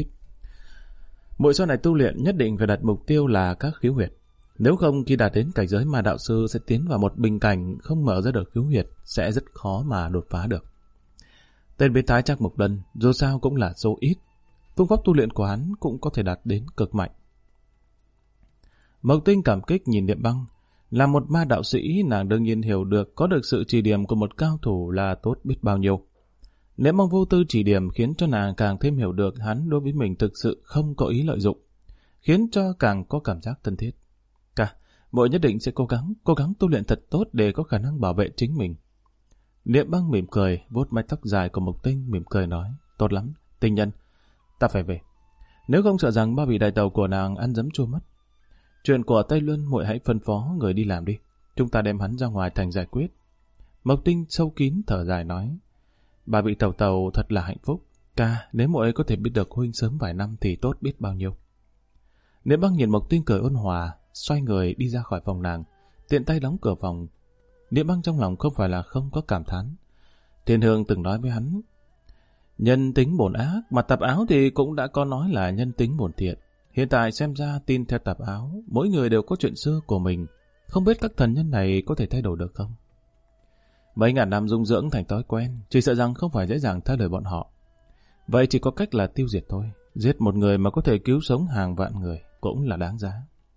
Mỗi sau này tu luyện nhất định phải đặt mục tiêu là các khiếu huyệt. Nếu không khi đạt đến cảnh giới mà đạo sư sẽ tiến vào một bình cảnh không mở ra được khiếu huyệt sẽ rất khó mà đột phá được. Tên biến thái Trác Mộc Luân dù sao cũng là số ít. Phương pháp tu luyện của hắn cũng có thể đạt đến cực mạnh. Mộc Tinh cảm kích nhìn Niệm Băng. Là một ma đạo sĩ, nàng đương nhiên hiểu được có được sự chỉ điểm của một cao thủ là tốt biết bao nhiêu. Niệm Băng vô tư chỉ điểm khiến cho nàng càng thêm hiểu được hắn đối với mình thực sự không có ý lợi dụng, khiến cho càng có cảm giác thân thiết. Muội nhất định sẽ cố gắng tu luyện thật tốt để có khả năng bảo vệ chính mình. Niệm Băng mỉm cười, vuốt mái tóc dài của Mộc Tinh, mỉm cười nói: "Tốt lắm, Tinh nhân, ta phải về. Nếu không sợ rằng ba vị đại tàu của nàng ăn dấm chua mất. Chuyện của Tây Luân muội hãy phân phó người đi làm đi, chúng ta đem hắn ra ngoài thành giải quyết." Mộc Tinh sâu kín thở dài nói: "Ba vị tàu thật là hạnh phúc. Nếu muội có thể biết được huynh sớm vài năm thì tốt biết bao nhiêu." Niệm Băng nhìn Mộc Tinh cười ôn hòa, xoay người đi ra khỏi phòng nàng, tiện tay đóng cửa phòng. Niệm Băng trong lòng không phải là không có cảm thán. Thiên Hương từng nói với hắn, nhân tính bổn ác, mà Tạp Áo thì cũng đã có nói là nhân tính bổn thiện. Hiện tại xem ra tin theo Tạp Áo, mỗi người đều có chuyện xưa của mình. Không biết các thần nhân này có thể thay đổi được không? Mấy ngàn năm dung dưỡng thành thói quen, chỉ sợ rằng không phải dễ dàng thay đổi bọn họ. Vậy chỉ có cách là tiêu diệt thôi. Giết một người mà có thể cứu sống hàng vạn người cũng là đáng giá.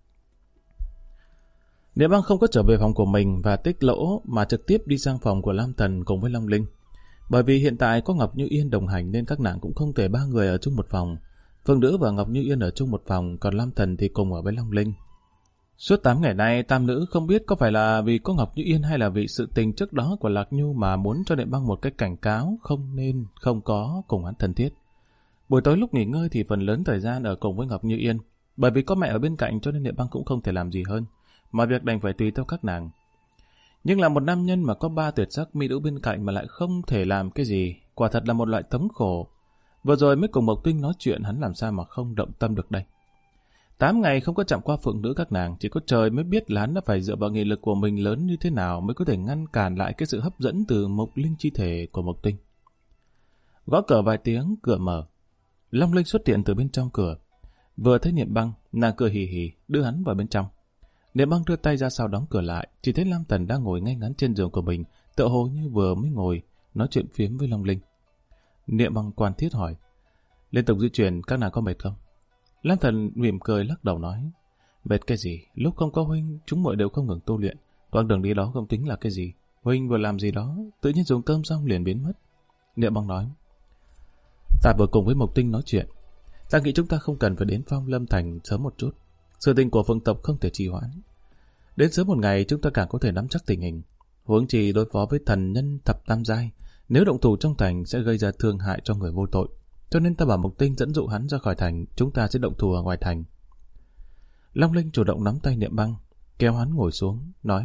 Niệm Băng không có trở về phòng của mình và Tích Lỗ mà trực tiếp đi sang phòng của Lam Thần cùng với Long Linh. Bởi vì hiện tại có Ngọc Như Yên đồng hành nên các nàng cũng không thể ba người ở chung một phòng. Phương Nữ và Ngọc Như Yên ở chung một phòng, còn Lam Thần thì cùng ở với Long Linh. Suốt 8 ngày nay, tam nữ không biết có phải là vì có Ngọc Như Yên hay là vì sự tình trước đó của Lạc Nhu mà muốn cho Niệm Băng một cái cảnh cáo không nên, không có cùng hắn thân thiết. Buổi tối lúc nghỉ ngơi thì phần lớn thời gian ở cùng với Ngọc Như Yên. Bởi vì có mẹ ở bên cạnh cho nên Niệm Băng cũng không thể làm gì hơn. Mọi việc đành phải tùy theo các nàng. Nhưng là một nam nhân mà có 3 tuyệt sắc mỹ nữ bên cạnh mà lại không thể làm cái gì, quả thật là một loại thống khổ. Vừa rồi mới cùng Mộc Tinh nói chuyện, hắn làm sao mà không động tâm được đây. 8 ngày không có chạm qua phượng nữ các nàng, chỉ có trời mới biết là hắn đã phải dựa vào nghị lực của mình lớn như thế nào mới có thể ngăn cản lại cái sự hấp dẫn từ Mộc Linh chi thể của Mộc Tinh. Gõ cửa vài tiếng, cửa mở. Long Linh xuất hiện từ bên trong cửa. Vừa thấy Niệm Băng, nàng cười hì hì đưa hắn vào bên trong. Niệm Băng đưa tay ra sau đóng cửa lại, chỉ thấy Lam Thần đang ngồi ngay ngắn trên giường của mình, tựa hồ như vừa mới ngồi, nói chuyện phiếm với Long Linh. Niệm Băng quan thiết hỏi, liên tục di chuyển các nàng có mệt không? Lam Thần mỉm cười lắc đầu nói, mệt cái gì, lúc không có huynh, chúng muội đều không ngừng tu luyện, quãng đường đi đó không tính là cái gì, huynh vừa làm gì đó, tự nhiên dùng cơm xong liền biến mất. Niệm Băng nói, ta vừa cùng với Mộc Tinh nói chuyện, ta nghĩ chúng ta không cần phải đến Phong Lâm Thành sớm một chút. Sự tình của Phượng tộc không thể trì hoãn. Đến sớm một ngày chúng ta càng có thể nắm chắc tình hình. Huống chi đối phó với thần nhân thập tam giai, nếu động thủ trong thành sẽ gây ra thương hại cho người vô tội. Cho nên ta bảo Mộc Tinh dẫn dụ hắn ra khỏi thành, chúng ta sẽ động thủ ở ngoài thành. Long Linh chủ động nắm tay Niệm Băng, kéo hắn ngồi xuống, nói: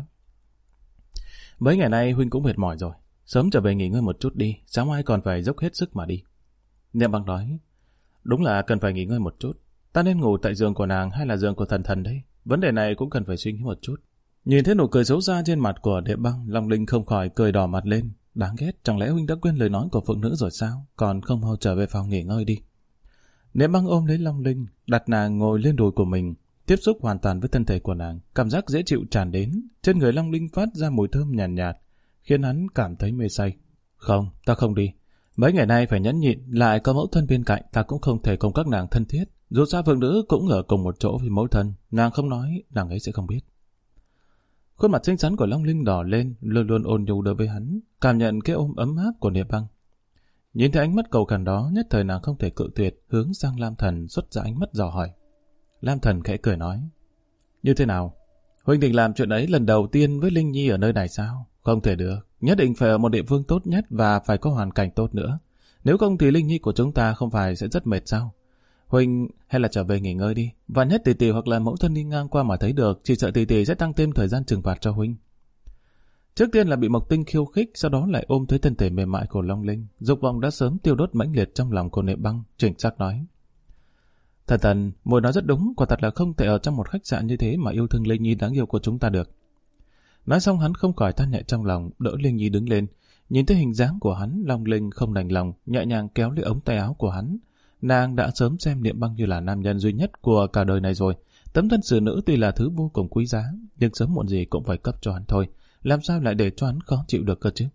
mấy ngày nay huynh cũng mệt mỏi rồi, sớm trở về nghỉ ngơi một chút đi, sáng mai còn phải dốc hết sức mà đi. Niệm Băng nói: đúng là cần phải nghỉ ngơi một chút. Ta nên ngủ tại giường của nàng hay là giường của thần thần đấy? Vấn đề này cũng cần phải suy nghĩ một chút. Nhìn thấy nụ cười xấu xa trên mặt của Niệm Băng, Long Linh không khỏi cười đỏ mặt lên. Đáng ghét, chẳng lẽ huynh đã quên lời nói của phượng nữ rồi sao? Còn không mau trở về phòng nghỉ ngơi đi. Niệm Băng ôm lấy Long Linh, đặt nàng ngồi lên đùi của mình, tiếp xúc hoàn toàn với thân thể của nàng. Cảm giác dễ chịu tràn đến, trên người Long Linh phát ra mùi thơm nhàn nhạt, khiến hắn cảm thấy mê say. Không, ta không đi. Mấy ngày nay phải nhẫn nhịn, lại có mẫu thân bên cạnh, ta cũng không thể cùng các nàng thân thiết. Dù sao phượng nữ cũng ở cùng một chỗ với mẫu thân, nàng không nói, nàng ấy sẽ không biết. Khuôn mặt xinh xắn của Long Linh đỏ lên, luôn luôn ôn nhu đối với hắn, cảm nhận cái ôm ấm áp của Niệm Băng. Nhìn thấy ánh mắt cầu khẩn đó, nhất thời nàng không thể cự tuyệt, hướng sang Lam Thần xuất ra ánh mắt dò hỏi. Lam Thần khẽ cười nói: như thế nào? Huynh định làm chuyện ấy lần đầu tiên với Linh Nhi ở nơi này sao? Không thể được, nhất định phải ở một địa phương tốt nhất và phải có hoàn cảnh tốt nữa. Nếu không thì Linh Nhi của chúng ta không phải sẽ rất mệt sao? Huynh hay là trở về nghỉ ngơi đi, và nhất tỷ tỷ hoặc là mẫu thân đi ngang qua mà thấy được, chỉ sợ tỷ tỷ sẽ tăng thêm thời gian trừng phạt cho huynh. Trước tiên là bị Mộc Tinh khiêu khích, sau đó lại ôm tới thân thể mềm mại của Long Linh, dục vọng đã sớm tiêu đốt mãnh liệt trong lòng của Niệm Băng, chỉnh xác nói: thần thần, muội nói rất đúng, quả thật là không thể ở trong một khách sạn như thế mà yêu thương Linh Nhi đáng yêu của chúng ta được. Nói xong hắn không khỏi than nhẹ trong lòng, đỡ Linh Nhi đứng lên. Nhìn thấy hình dáng của hắn, Long Linh không đành lòng, nhẹ nhàng kéo lấy ống tay áo của hắn. Nàng đã sớm xem Niệm Băng như là nam nhân duy nhất của cả đời này rồi. Tấm thân xử nữ tuy là thứ vô cùng quý giá, nhưng sớm muộn gì cũng phải cấp cho hắn thôi. Làm sao lại để cho hắn khó chịu được cơ chứ?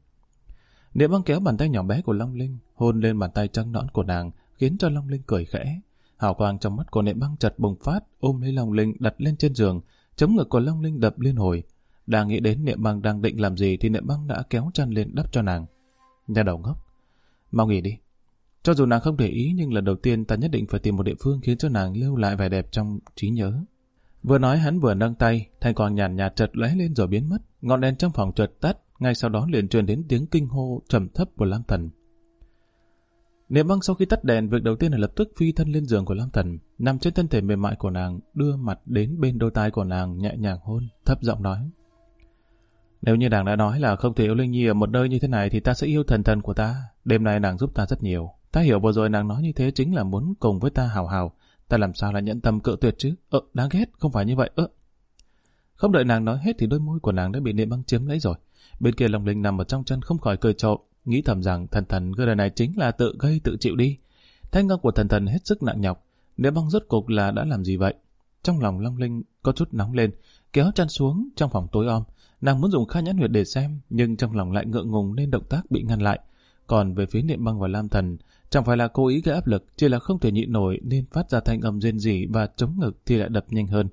Niệm Băng kéo bàn tay nhỏ bé của Long Linh, hôn lên bàn tay trắng nõn của nàng, khiến cho Long Linh cười khẽ. Hào quang trong mắt của Niệm Băng chợt bùng phát, ôm lấy Long Linh đặt lên trên giường, chống ngực của Long Linh đập liên hồi. Đang nghĩ đến Niệm Băng đang định làm gì thì Niệm Băng đã kéo chăn lên đắp cho nàng. Nhà đầu ngốc, mau nghỉ đi. Cho dù nàng không để ý nhưng lần đầu tiên ta nhất định phải tìm một địa phương khiến cho nàng lưu lại vẻ đẹp trong trí nhớ. Vừa nói hắn vừa nâng tay, thanh quang nhàn nhạt chợt lóe lên rồi biến mất, ngọn đèn trong phòng chợt tắt, ngay sau đó liền truyền đến tiếng kinh hô trầm thấp của Lam Thần. Niệm Băng sau khi tắt đèn, việc đầu tiên là lập tức phi thân lên giường của Lam Thần, nằm trên thân thể mềm mại của nàng, đưa mặt đến bên đôi tai của nàng nhẹ nhàng hôn, thấp giọng nói: nếu như nàng đã nói là không thể yêu Linh Nhi ở một nơi như thế này thì ta sẽ yêu thần thần của ta. Đêm nay nàng giúp ta rất nhiều. Ta hiểu vừa rồi nàng nói như thế chính là muốn cùng với ta hào hào. Ta làm sao lại nhẫn tâm cự tuyệt chứ? Đáng ghét, không phải như vậy. Không đợi nàng nói hết thì đôi môi của nàng đã bị Niệm Băng chiếm lấy rồi. Bên kia Long Linh nằm ở trong chân không khỏi cười trộm, nghĩ thầm rằng thần thần cái đời này chính là tự gây tự chịu đi. Thanh ngọc của thần thần hết sức nặng nhọc, Niệm Băng rốt cục là đã làm gì vậy? Trong lòng Long Linh có chút nóng lên, kéo chăn xuống trong phòng tối om. Nàng muốn dùng khai nhãn huyệt để xem, nhưng trong lòng lại ngượng ngùng nên động tác bị ngăn lại. Còn về phía Niệm Băng và Lam Thần, chẳng phải là cố ý gây áp lực, chỉ là không thể nhịn nổi nên phát ra thanh âm rên rỉ và chống ngực thì lại đập nhanh hơn.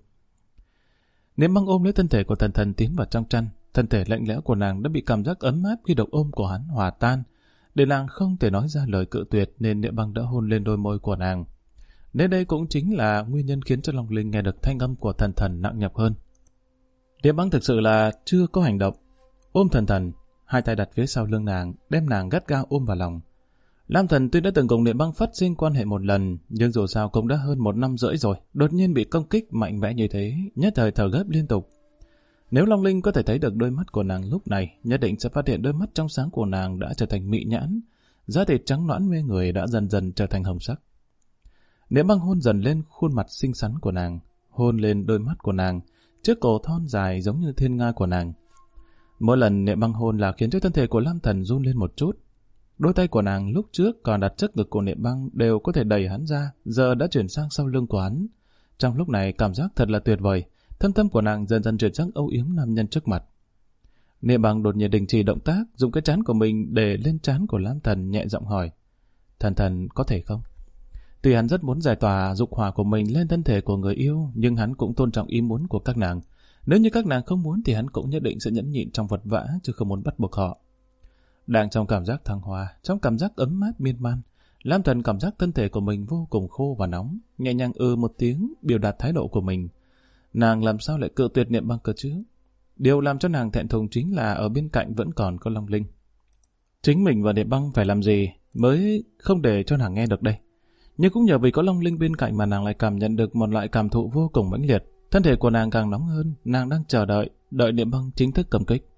Niệm Băng ôm lấy thân thể của Thần Thần tiến vào trong chăn. Thân thể lạnh lẽo của nàng đã bị cảm giác ấm áp khi được ôm của hắn hòa tan. Để nàng không thể nói ra lời cự tuyệt nên Niệm Băng đã hôn lên đôi môi của nàng. Nên đây cũng chính là nguyên nhân khiến cho Long Linh nghe được thanh âm của Thần Thần nặng nhọc hơn. Niệm Băng thực sự là chưa có hành động. Ôm Thần Thần, hai tay đặt phía sau lưng nàng, đem nàng gắt gao ôm vào lòng. Lam Thần tuy đã từng cùng Niệm Băng phát sinh quan hệ một lần, nhưng dù sao cũng đã hơn 1 năm rưỡi rồi, đột nhiên bị công kích mạnh mẽ như thế, nhất thời thở gấp liên tục. Nếu Long Linh có thể thấy được đôi mắt của nàng lúc này, nhất định sẽ phát hiện đôi mắt trong sáng của nàng đã trở thành mị nhãn, da thịt trắng nõn mê người đã dần dần trở thành hồng sắc. Niệm Băng hôn dần lên khuôn mặt xinh xắn của nàng, hôn lên đôi mắt của nàng, chiếc cổ thon dài giống như thiên nga của nàng. Mỗi lần Niệm Băng hôn là khiến cho thân thể của Lam Thần run lên một chút. Đôi tay của nàng lúc trước còn đặt trước ngực của Niệm Băng đều có thể đẩy hắn ra, giờ đã chuyển sang sau lưng của hắn. Trong lúc này cảm giác thật là tuyệt vời, thâm tâm của nàng dần dần chuyển sang âu yếm nam nhân trước mặt. Niệm Băng đột nhiên đình chỉ động tác, dùng cái trán của mình để lên trán của Lam Thần nhẹ giọng hỏi: Thần Thần có thể không? Tuy hắn rất muốn giải tỏa dục hỏa của mình lên thân thể của người yêu, nhưng hắn cũng tôn trọng ý muốn của các nàng. Nếu như các nàng không muốn thì hắn cũng nhất định sẽ nhẫn nhịn trong vật vã, chứ không muốn bắt buộc họ. Đang trong cảm giác thăng hoa, trong cảm giác ấm áp miên man, Lam Thần cảm giác thân thể của mình vô cùng khô và nóng, nhẹ nhàng một tiếng biểu đạt thái độ của mình. Nàng làm sao lại cự tuyệt Niệm Băng cơ chứ? Điều làm cho nàng thẹn thùng chính là ở bên cạnh vẫn còn có Long Linh. Chính mình và Niệm Băng phải làm gì mới không để cho nàng nghe được đây? Nhưng cũng nhờ vì có Long Linh bên cạnh mà nàng lại cảm nhận được một loại cảm thụ vô cùng mãnh liệt. Thân thể của nàng càng nóng hơn, nàng đang chờ đợi Niệm Băng chính thức cầm kích.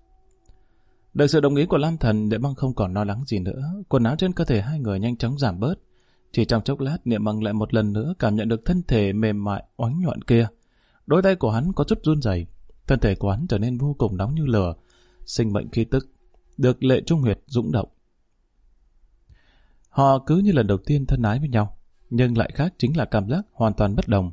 Đợi sự đồng ý của Lam Thần, Niệm Băng không còn lo lắng gì nữa. Quần áo trên cơ thể hai người nhanh chóng giảm bớt. Chỉ trong chốc lát, Niệm Băng lại một lần nữa cảm nhận được thân thể mềm mại oánh nhuận kia. Đôi tay của hắn có chút run rẩy, thân thể của hắn trở nên vô cùng nóng như lửa, sinh mệnh khí tức được lệ trung huyệt dũng động. Họ cứ như lần đầu tiên thân ái với nhau, nhưng lại khác chính là cảm giác hoàn toàn bất đồng.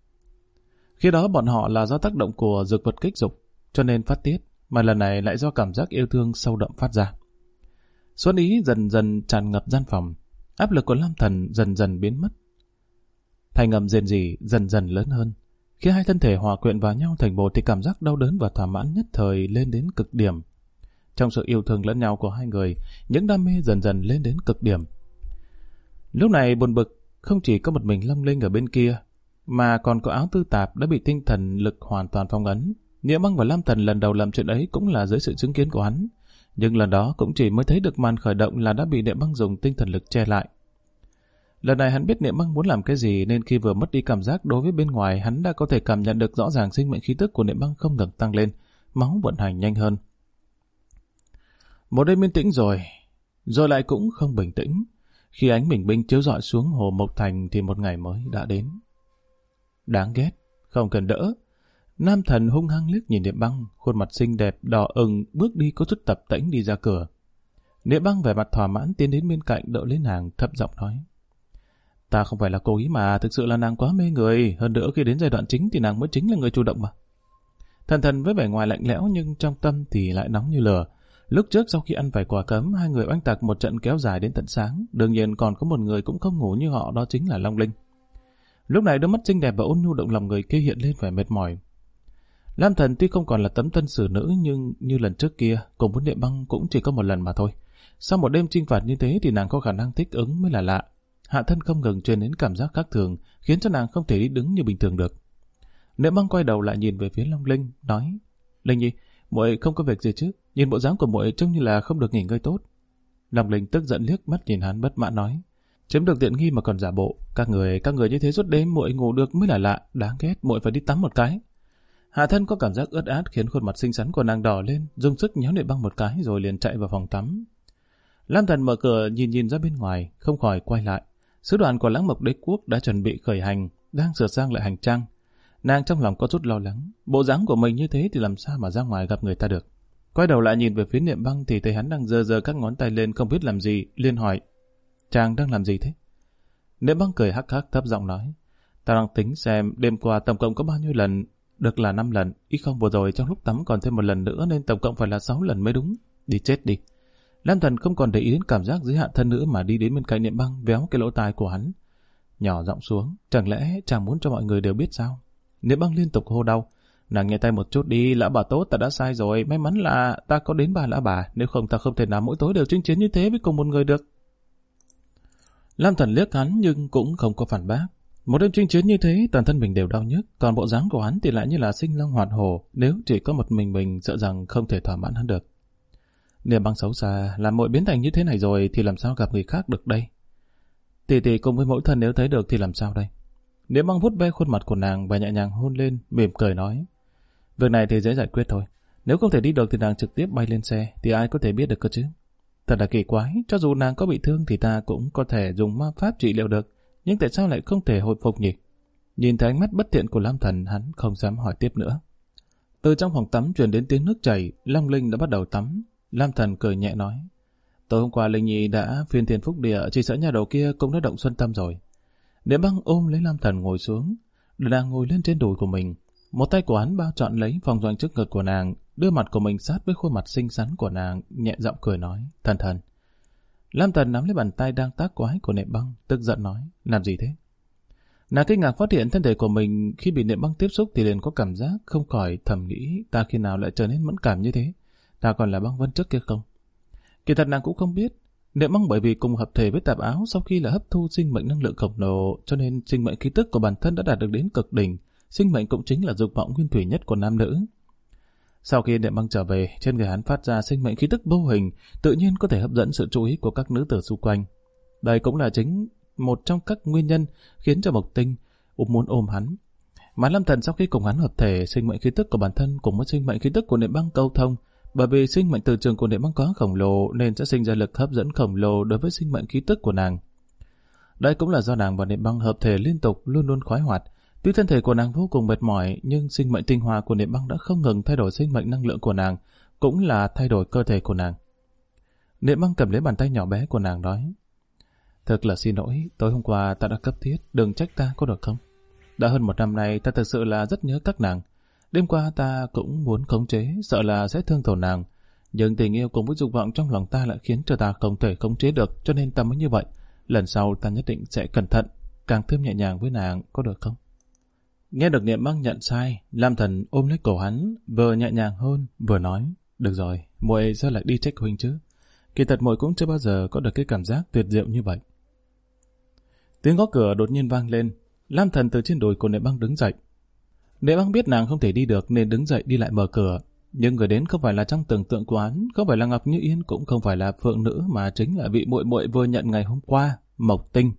Khi đó bọn họ là do tác động của dược vật kích dục, cho nên phát tiết, mà lần này lại do cảm giác yêu thương sâu đậm phát ra. Xuân ý dần dần tràn ngập gian phòng, áp lực của Lam Thần dần dần biến mất. Thanh âm rên rỉ dần dần lớn hơn. Khi hai thân thể hòa quyện vào nhau thành một thì cảm giác đau đớn và thỏa mãn nhất thời lên đến cực điểm. Trong sự yêu thương lẫn nhau của hai người, những đam mê dần dần lên đến cực điểm. Lúc này buồn bực, không chỉ có một mình Long Linh ở bên kia, mà còn có Áo Tư Tạp đã bị tinh thần lực hoàn toàn phong ấn. Niệm Băng và Lam Thần lần đầu làm chuyện ấy cũng là dưới sự chứng kiến của hắn, nhưng lần đó cũng chỉ mới thấy được màn khởi động là đã bị Niệm Băng dùng tinh thần lực che lại. Lần này hắn biết Niệm Băng muốn làm cái gì nên khi vừa mất đi cảm giác đối với bên ngoài, hắn đã có thể cảm nhận được rõ ràng sinh mệnh khí tức của Niệm Băng không ngừng tăng lên, máu vận hành nhanh hơn. Một đêm yên tĩnh rồi lại cũng không bình tĩnh. Khi ánh bình minh chiếu rọi xuống hồ Mộc Thành thì một ngày mới đã đến. Đáng ghét, không cần đỡ. Nam Thần hung hăng liếc nhìn Niệm Băng, khuôn mặt xinh đẹp đỏ ửng, bước đi có chút tập tễnh đi ra cửa. Niệm Băng vẻ mặt thỏa mãn tiến đến bên cạnh đỡ lấy nàng, thấp giọng nói: Ta không phải là cố ý mà, thực sự là nàng quá mê người, hơn nữa khi đến giai đoạn chính thì nàng mới chính là người chủ động mà. Thần Thần với vẻ ngoài lạnh lẽo nhưng trong tâm thì lại nóng như lửa. Lúc trước sau khi ăn phải quả cấm, hai người oanh tạc một trận kéo dài đến tận sáng, đương nhiên còn có một người cũng không ngủ như họ, đó chính là Long Linh. Lúc này đôi mắt xinh đẹp và ôn nhu động lòng người kia hiện lên vẻ mệt mỏi. Lam Thần tuy không còn là tấm thân xử nữ nhưng như lần trước kia, cùng với Niệm Băng cũng chỉ có một lần mà thôi. Sau một đêm chinh phạt như thế thì nàng có khả năng thích ứng mới là lạ. Hạ thân không ngừng truyền đến cảm giác khác thường, khiến cho nàng không thể đi đứng như bình thường được. Niệm Băng quay đầu lại nhìn về phía Long Linh, nói: Linh Nhi, muội không có việc gì chứ? Nhìn bộ dáng của muội trông như là không được nghỉ ngơi tốt. Long Linh tức giận liếc mắt nhìn hắn bất mãn nói: Chiếm được tiện nghi mà còn giả bộ, các người như thế suốt đêm muội ngủ được mới là lạ, đáng ghét, muội phải đi tắm một cái. Hạ thân có cảm giác ướt át khiến khuôn mặt xinh xắn của nàng đỏ lên, dùng sức nhéo Niệm Băng một cái rồi liền chạy vào phòng tắm. Lam Thần mở cửa nhìn ra bên ngoài, không khỏi quay lại. Sứ đoàn của Lãng Mộc Đế quốc đã chuẩn bị khởi hành, đang sửa sang lại hành trang. Nàng trong lòng có chút lo lắng, bộ dáng của mình như thế thì làm sao mà ra ngoài gặp người ta được. Quay đầu lại nhìn về phía Niệm Băng thì thấy hắn đang giơ các ngón tay lên không biết làm gì, liền hỏi: Chàng đang làm gì thế? Niệm Băng cười hắc hắc thấp giọng nói: Ta đang tính xem đêm qua tổng cộng có bao nhiêu lần được là 5 lần, ý không vừa rồi trong lúc tắm còn thêm một lần nữa nên tổng cộng phải là 6 lần mới đúng. Đi chết đi. Lam Thần không còn để ý đến cảm giác dưới hạ thân nữa mà đi đến bên cạnh Niệm Băng véo cái lỗ tai của hắn. Nhỏ giọng xuống, chẳng lẽ chàng muốn cho mọi người đều biết sao? Niệm Băng liên tục hô đau. Nàng nghe tay một chút đi, lão bà tốt, ta đã sai rồi, may mắn là ta có đến 3 lão bà, nếu không ta không thể nào mỗi tối đều chinh chiến như thế với cùng một người được. Lam Thần liếc hắn nhưng cũng không có phản bác. Một đêm chinh chiến như thế, toàn thân mình đều đau nhức, còn bộ dáng của hắn thì lại như là sinh long hoạt hổ, nếu chỉ có một mình sợ rằng không thể thỏa mãn hắn được. Niệm Băng xấu xa, làm muội biến thành như thế này rồi thì làm sao gặp người khác được đây? Tỷ cùng với mẫu thân nếu thấy được thì làm sao đây? Niệm Băng vuốt ve khuôn mặt của nàng và nhẹ nhàng hôn lên, mỉm cười nói: việc này thì dễ giải quyết thôi. Nếu không thể đi được thì nàng trực tiếp bay lên xe, thì ai có thể biết được cơ chứ? Thật là kỳ quái, cho dù nàng có bị thương thì ta cũng có thể dùng ma pháp trị liệu được, nhưng tại sao lại không thể hồi phục nhỉ? Nhìn thấy ánh mắt bất thiện của Lam Thần, hắn không dám hỏi tiếp nữa. Từ trong phòng tắm truyền đến tiếng nước chảy, Long Linh đã bắt đầu tắm. Lam Thần cười nhẹ nói: tối hôm qua Linh Nhi đã phiên tiền phúc địa, chỉ sợ nhà đầu kia cũng đã động xuân tâm rồi. Niệm Băng ôm lấy Lam Thần ngồi xuống, đang ngồi lên trên đùi của mình. Một tay của hắn bao trọn lấy vòng doanh trước ngực của nàng, đưa mặt của mình sát với khuôn mặt xinh xắn của nàng, nhẹ giọng cười nói: Thần thần. Lam Thần nắm lấy bàn tay đang tác quái của Niệm Băng, tức giận nói: làm gì thế? Nàng kinh ngạc phát hiện thân thể của mình khi bị Niệm Băng tiếp xúc thì liền có cảm giác không khỏi thầm nghĩ: ta khi nào lại trở nên mẫn cảm như thế? Ta còn là Băng Vân trước kia không? Kỳ thật nàng cũng không biết. Niệm Băng bởi vì cùng hợp thể với tạp áo sau khi là hấp thu sinh mệnh năng lượng khổng lồ, cho nên sinh mệnh khí tức của bản thân đã đạt được đến cực đỉnh. Sinh mệnh cũng chính là dục vọng nguyên thủy nhất của nam nữ. Sau khi Niệm Băng trở về, trên người hắn phát ra sinh mệnh khí tức vô hình, tự nhiên có thể hấp dẫn sự chú ý của các nữ tử xung quanh. Đây cũng là chính một trong các nguyên nhân khiến cho Mộc Tinh muốn ôm hắn. Mà Lam Thần sau khi cùng hắn hợp thể, sinh mệnh khí tức của bản thân cùng với sinh mệnh khí tức của Niệm Băng câu thông, bởi vì sinh mệnh từ trường của Niệm Băng quá khổng lồ nên sẽ sinh ra lực hấp dẫn khổng lồ đối với sinh mệnh khí tức của nàng. Đây cũng là do nàng và Niệm Băng hợp thể liên tục luôn luôn khoái hoạt. Tuy thân thể của nàng vô cùng mệt mỏi, nhưng sinh mệnh tinh hoa của Niệm Băng đã không ngừng thay đổi sinh mệnh năng lượng của nàng, cũng là thay đổi cơ thể của nàng. Niệm Băng cầm lấy bàn tay nhỏ bé của nàng nói: thật là xin lỗi, tối hôm qua ta đã cấp thiết, đừng trách ta có được không? Đã hơn 1 năm nay ta thực sự là rất nhớ các nàng. Đêm qua ta cũng muốn khống chế, sợ là sẽ thương tổn nàng, nhưng tình yêu cùng với dục vọng trong lòng ta lại khiến cho ta không thể khống chế được, cho nên ta mới như vậy. Lần sau ta nhất định sẽ cẩn thận, càng thêm nhẹ nhàng với nàng, có được không? Nghe được Niệm Băng nhận sai, Lam Thần ôm lấy cổ hắn, vừa nhẹ nhàng hơn, vừa nói: được rồi, muội sao lại đi trách huynh chứ? Kỳ thật muội cũng chưa bao giờ có được cái cảm giác tuyệt diệu như vậy. Tiếng gõ cửa đột nhiên vang lên. Lam Thần từ trên đùi của Niệm Băng đứng dậy. Niệm Băng biết nàng không thể đi được nên đứng dậy đi lại mở cửa. Nhưng người đến không phải là trong tưởng tượng của hắn, không phải là Ngọc Như Yên, cũng không phải là phượng nữ, mà chính là vị muội muội vừa nhận ngày hôm qua, Mộc Tinh.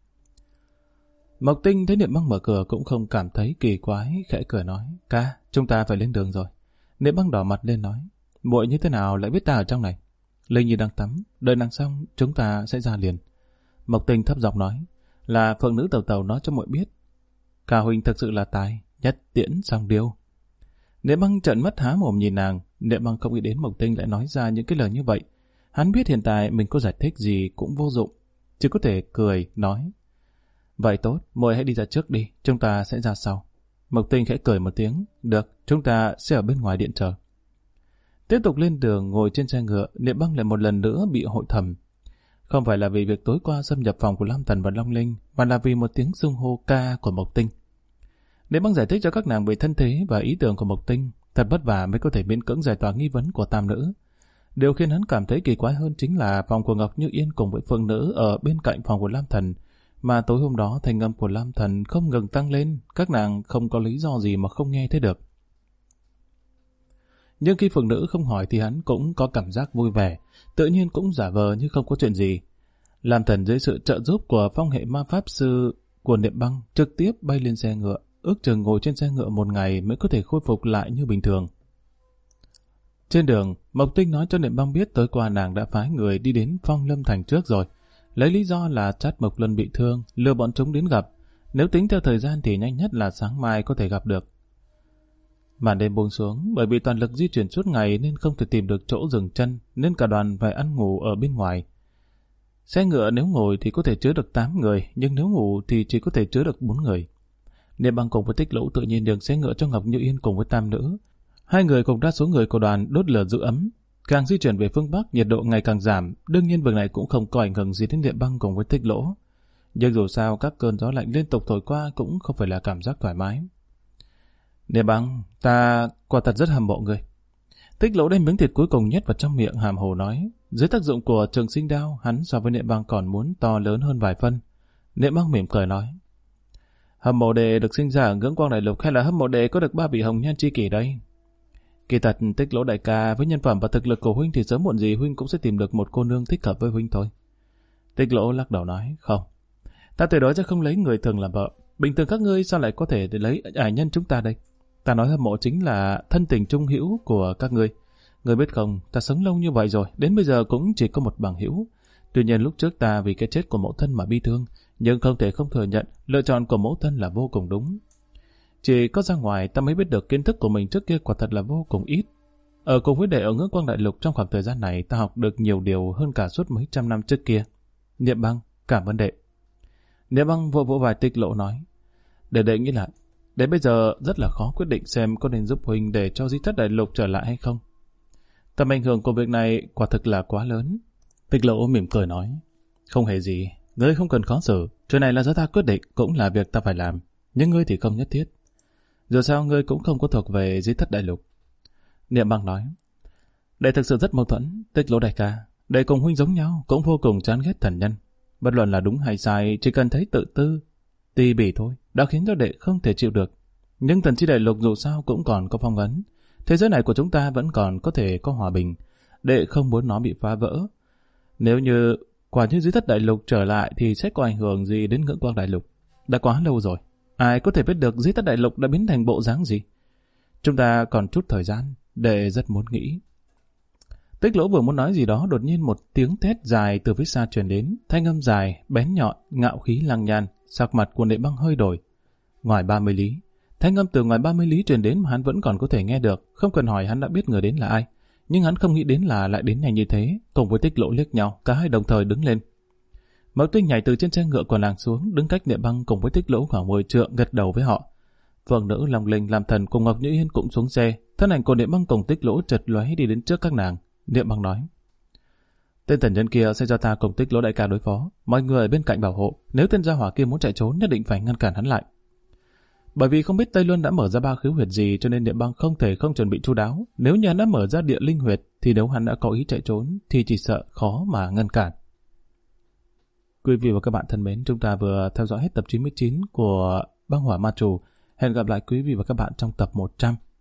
Mộc Tinh thấy Niệm Băng mở cửa cũng không cảm thấy kỳ quái, khẽ cười nói: ca, chúng ta phải lên đường rồi. Niệm Băng đỏ mặt lên nói: muội như thế nào lại biết ta ở trong này? Linh Nhi đang tắm, đợi nàng xong chúng ta sẽ ra liền. Mộc Tinh thấp giọng nói: là phượng nữ Tàu Tàu nói cho muội biết. Ca huynh thực sự là tài, nhất tiễn song điêu. Niệm Băng trợn mắt há mồm nhìn nàng. Niệm Băng không nghĩ đến Mộc Tinh lại nói ra những cái lời như vậy. Hắn biết hiện tại mình có giải thích gì cũng vô dụng, chỉ có thể cười nói: vậy tốt, muội hãy đi ra trước đi, chúng ta sẽ ra sau. Mộc Tinh khẽ cười một tiếng: được, chúng ta sẽ ở bên ngoài điện chờ. Tiếp tục lên đường, ngồi trên xe ngựa, Niệm Băng lại một lần nữa bị hội thẩm. Không phải là vì việc tối qua xâm nhập phòng của Lam Thần và Long Linh, mà là vì một tiếng xưng hô ca của Mộc Tinh. Niệm Băng giải thích cho các nàng về thân thế và ý tưởng của Mộc Tinh, thật vất vả mới có thể miễn cưỡng giải tỏa nghi vấn của tam nữ. Điều khiến hắn cảm thấy kỳ quái hơn chính là phòng của Ngọc Như Yên cùng với phượng nữ ở bên cạnh phòng của Lam Thần, mà tối hôm đó thanh âm của Lam Thần không ngừng tăng lên, các nàng không có lý do gì mà không nghe thấy được. Nhưng khi phượng nữ không hỏi thì hắn cũng có cảm giác vui vẻ, tự nhiên cũng giả vờ như không có chuyện gì. Lam Thần dưới sự trợ giúp của phong hệ ma pháp sư của Niệm Băng trực tiếp bay lên xe ngựa, ước chừng ngồi trên xe ngựa 1 ngày mới có thể khôi phục lại như bình thường. Trên đường, Mộc Tinh nói cho Niệm Băng biết tối qua nàng đã phái người đi đến Phong Lâm Thành trước rồi, lấy lý do là Trát Mộc Luân bị thương, lừa bọn chúng đến gặp. Nếu tính theo thời gian thì nhanh nhất là sáng mai có thể gặp được. Màn đêm buông xuống, bởi vì toàn lực di chuyển suốt ngày nên không thể tìm được chỗ dừng chân, nên cả đoàn phải ăn ngủ ở bên ngoài. Xe ngựa nếu ngồi thì có thể chứa được 8 người, nhưng nếu ngủ thì chỉ có thể chứa được 4 người. Niệm Băng cùng với Tích Lỗ tự nhiên nhường xe ngựa cho Ngọc Như Yên cùng với tam nữ. Hai người cùng đa số người của đoàn đốt lửa giữ ấm. Càng di chuyển về phương Bắc, nhiệt độ ngày càng giảm, đương nhiên việc này cũng không có ảnh hưởng gì đến Niệm Băng cùng với Tích Lỗ. Nhưng dù sao các cơn gió lạnh liên tục thổi qua cũng không phải là cảm giác thoải mái. Niệm Băng, ta quả thật rất hâm mộ người. Tích Lỗ đem miếng thịt cuối cùng nhét vào trong miệng hàm hồ nói. Dưới tác dụng của trường sinh đao, hắn so với Niệm Băng còn muốn to lớn hơn vài phân. Niệm Băng mỉm cười nói. Hâm mộ đệ được sinh ra ở Ngưỡng Quang Đại Lục hay là hâm mộ đệ có được 3 vị hồng nhan chi kỷ đây? Kỳ thật, Tích Lỗ đại ca với nhân phẩm và thực lực của huynh thì sớm muộn gì huynh cũng sẽ tìm được một cô nương thích hợp với huynh thôi. Tích Lỗ lắc đầu nói, không. Ta tuyệt đối sẽ không lấy người thường làm vợ. Bình thường các ngươi sao lại có thể để lấy ải nhân chúng ta đây? Ta nói hâm mộ chính là thân tình trung hữu của các ngươi. Ngươi biết không, ta sống lâu như vậy rồi, đến bây giờ cũng chỉ có một bằng hữu. Tuy nhiên lúc trước ta vì cái chết của mẫu thân mà bi thương, nhưng không thể không thừa nhận lựa chọn của mẫu thân là vô cùng đúng. Chỉ có ra ngoài ta mới biết được kiến thức của mình trước kia quả thật là vô cùng ít. Ở cùng với đệ ở Ngưỡng Quang Đại Lục trong khoảng thời gian này ta học được nhiều điều hơn cả suốt mấy trăm năm trước kia. Niệm Băng, cảm ơn đệ. Niệm Băng vỗ vỗ vai Tích Lỗ nói. Để đệ nghĩ lại, đến bây giờ rất là khó quyết định xem có nên giúp huynh để cho Di Thất Đại Lục trở lại hay không. Tầm ảnh hưởng của việc này quả thực là quá lớn. Tích Lỗ mỉm cười nói. Không hề gì, ngươi không cần khó xử. Chuyện này là do ta quyết định, cũng là việc ta phải làm. Nhưng ngươi thì không nhất thiết. Dù sao ngươi cũng không có thuộc về Di Thất Đại Lục. Niệm Băng nói. Đệ thực sự rất mâu thuẫn. Tích Lỗ đại ca, đệ cùng huynh giống nhau, cũng vô cùng chán ghét thần nhân. Bất luận là đúng hay sai, chỉ cần thấy tự tư, tỉ mỉ thôi, đã khiến cho đệ không thể chịu được. Nhưng Thần Chi Đại Lục dù sao cũng còn có phong ấn. Thế giới này của chúng ta vẫn còn có thể có hòa bình. Đệ không muốn nó bị phá vỡ. Nếu như quả như Di Thất Đại Lục trở lại thì sẽ có ảnh hưởng gì đến Ngưỡng Quang Đại Lục? Đã quá lâu rồi. Ai có thể biết được Di Thất Đại Lục đã biến thành bộ dáng gì? Chúng ta còn chút thời gian, đệ rất muốn nghĩ. Tích Lỗ vừa muốn nói gì đó, đột nhiên một tiếng thét dài từ phía xa truyền đến, thanh âm dài, bén nhọn, ngạo khí lăng nhan, sắc mặt của Niệm Băng hơi đổi. Ngoài 30 lý, thanh âm từ ngoài 30 lý truyền đến mà hắn vẫn còn có thể nghe được, không cần hỏi hắn đã biết người đến là ai. Nhưng hắn không nghĩ đến là lại đến nhanh như thế. Cùng với Tích Lỗ liếc nhau, cả hai đồng thời đứng lên. Mẫu Tinh nhảy từ trên xe ngựa của nàng xuống, đứng cách Niệm Băng cùng với Tích Lỗ khoảng 10 trượng, gật đầu với họ. Phượng nữ Long Linh làm thần cùng Ngọc Như Yên cũng xuống xe. Thân ảnh của Niệm Băng cùng Tích Lỗ chợt lóe đi đến trước các nàng. Niệm Băng nói: Tên thần nhân kia sẽ do ta cùng Tích Lỗ đại ca đối phó, mọi người ở bên cạnh bảo hộ. Nếu tên gia hỏa kia muốn chạy trốn, nhất định phải ngăn cản hắn lại. Bởi vì không biết Tây Luân đã mở ra 3 khiếu huyệt gì, cho nên Niệm Băng không thể không chuẩn bị chu đáo. Nếu như hắn đã mở ra địa linh huyệt, thì nếu hắn đã có ý chạy trốn, thì chỉ sợ khó mà ngăn cản. Quý vị và các bạn thân mến, chúng ta vừa theo dõi hết tập 99 của Băng Hỏa Ma Trù. Hẹn gặp lại quý vị và các bạn trong tập 100.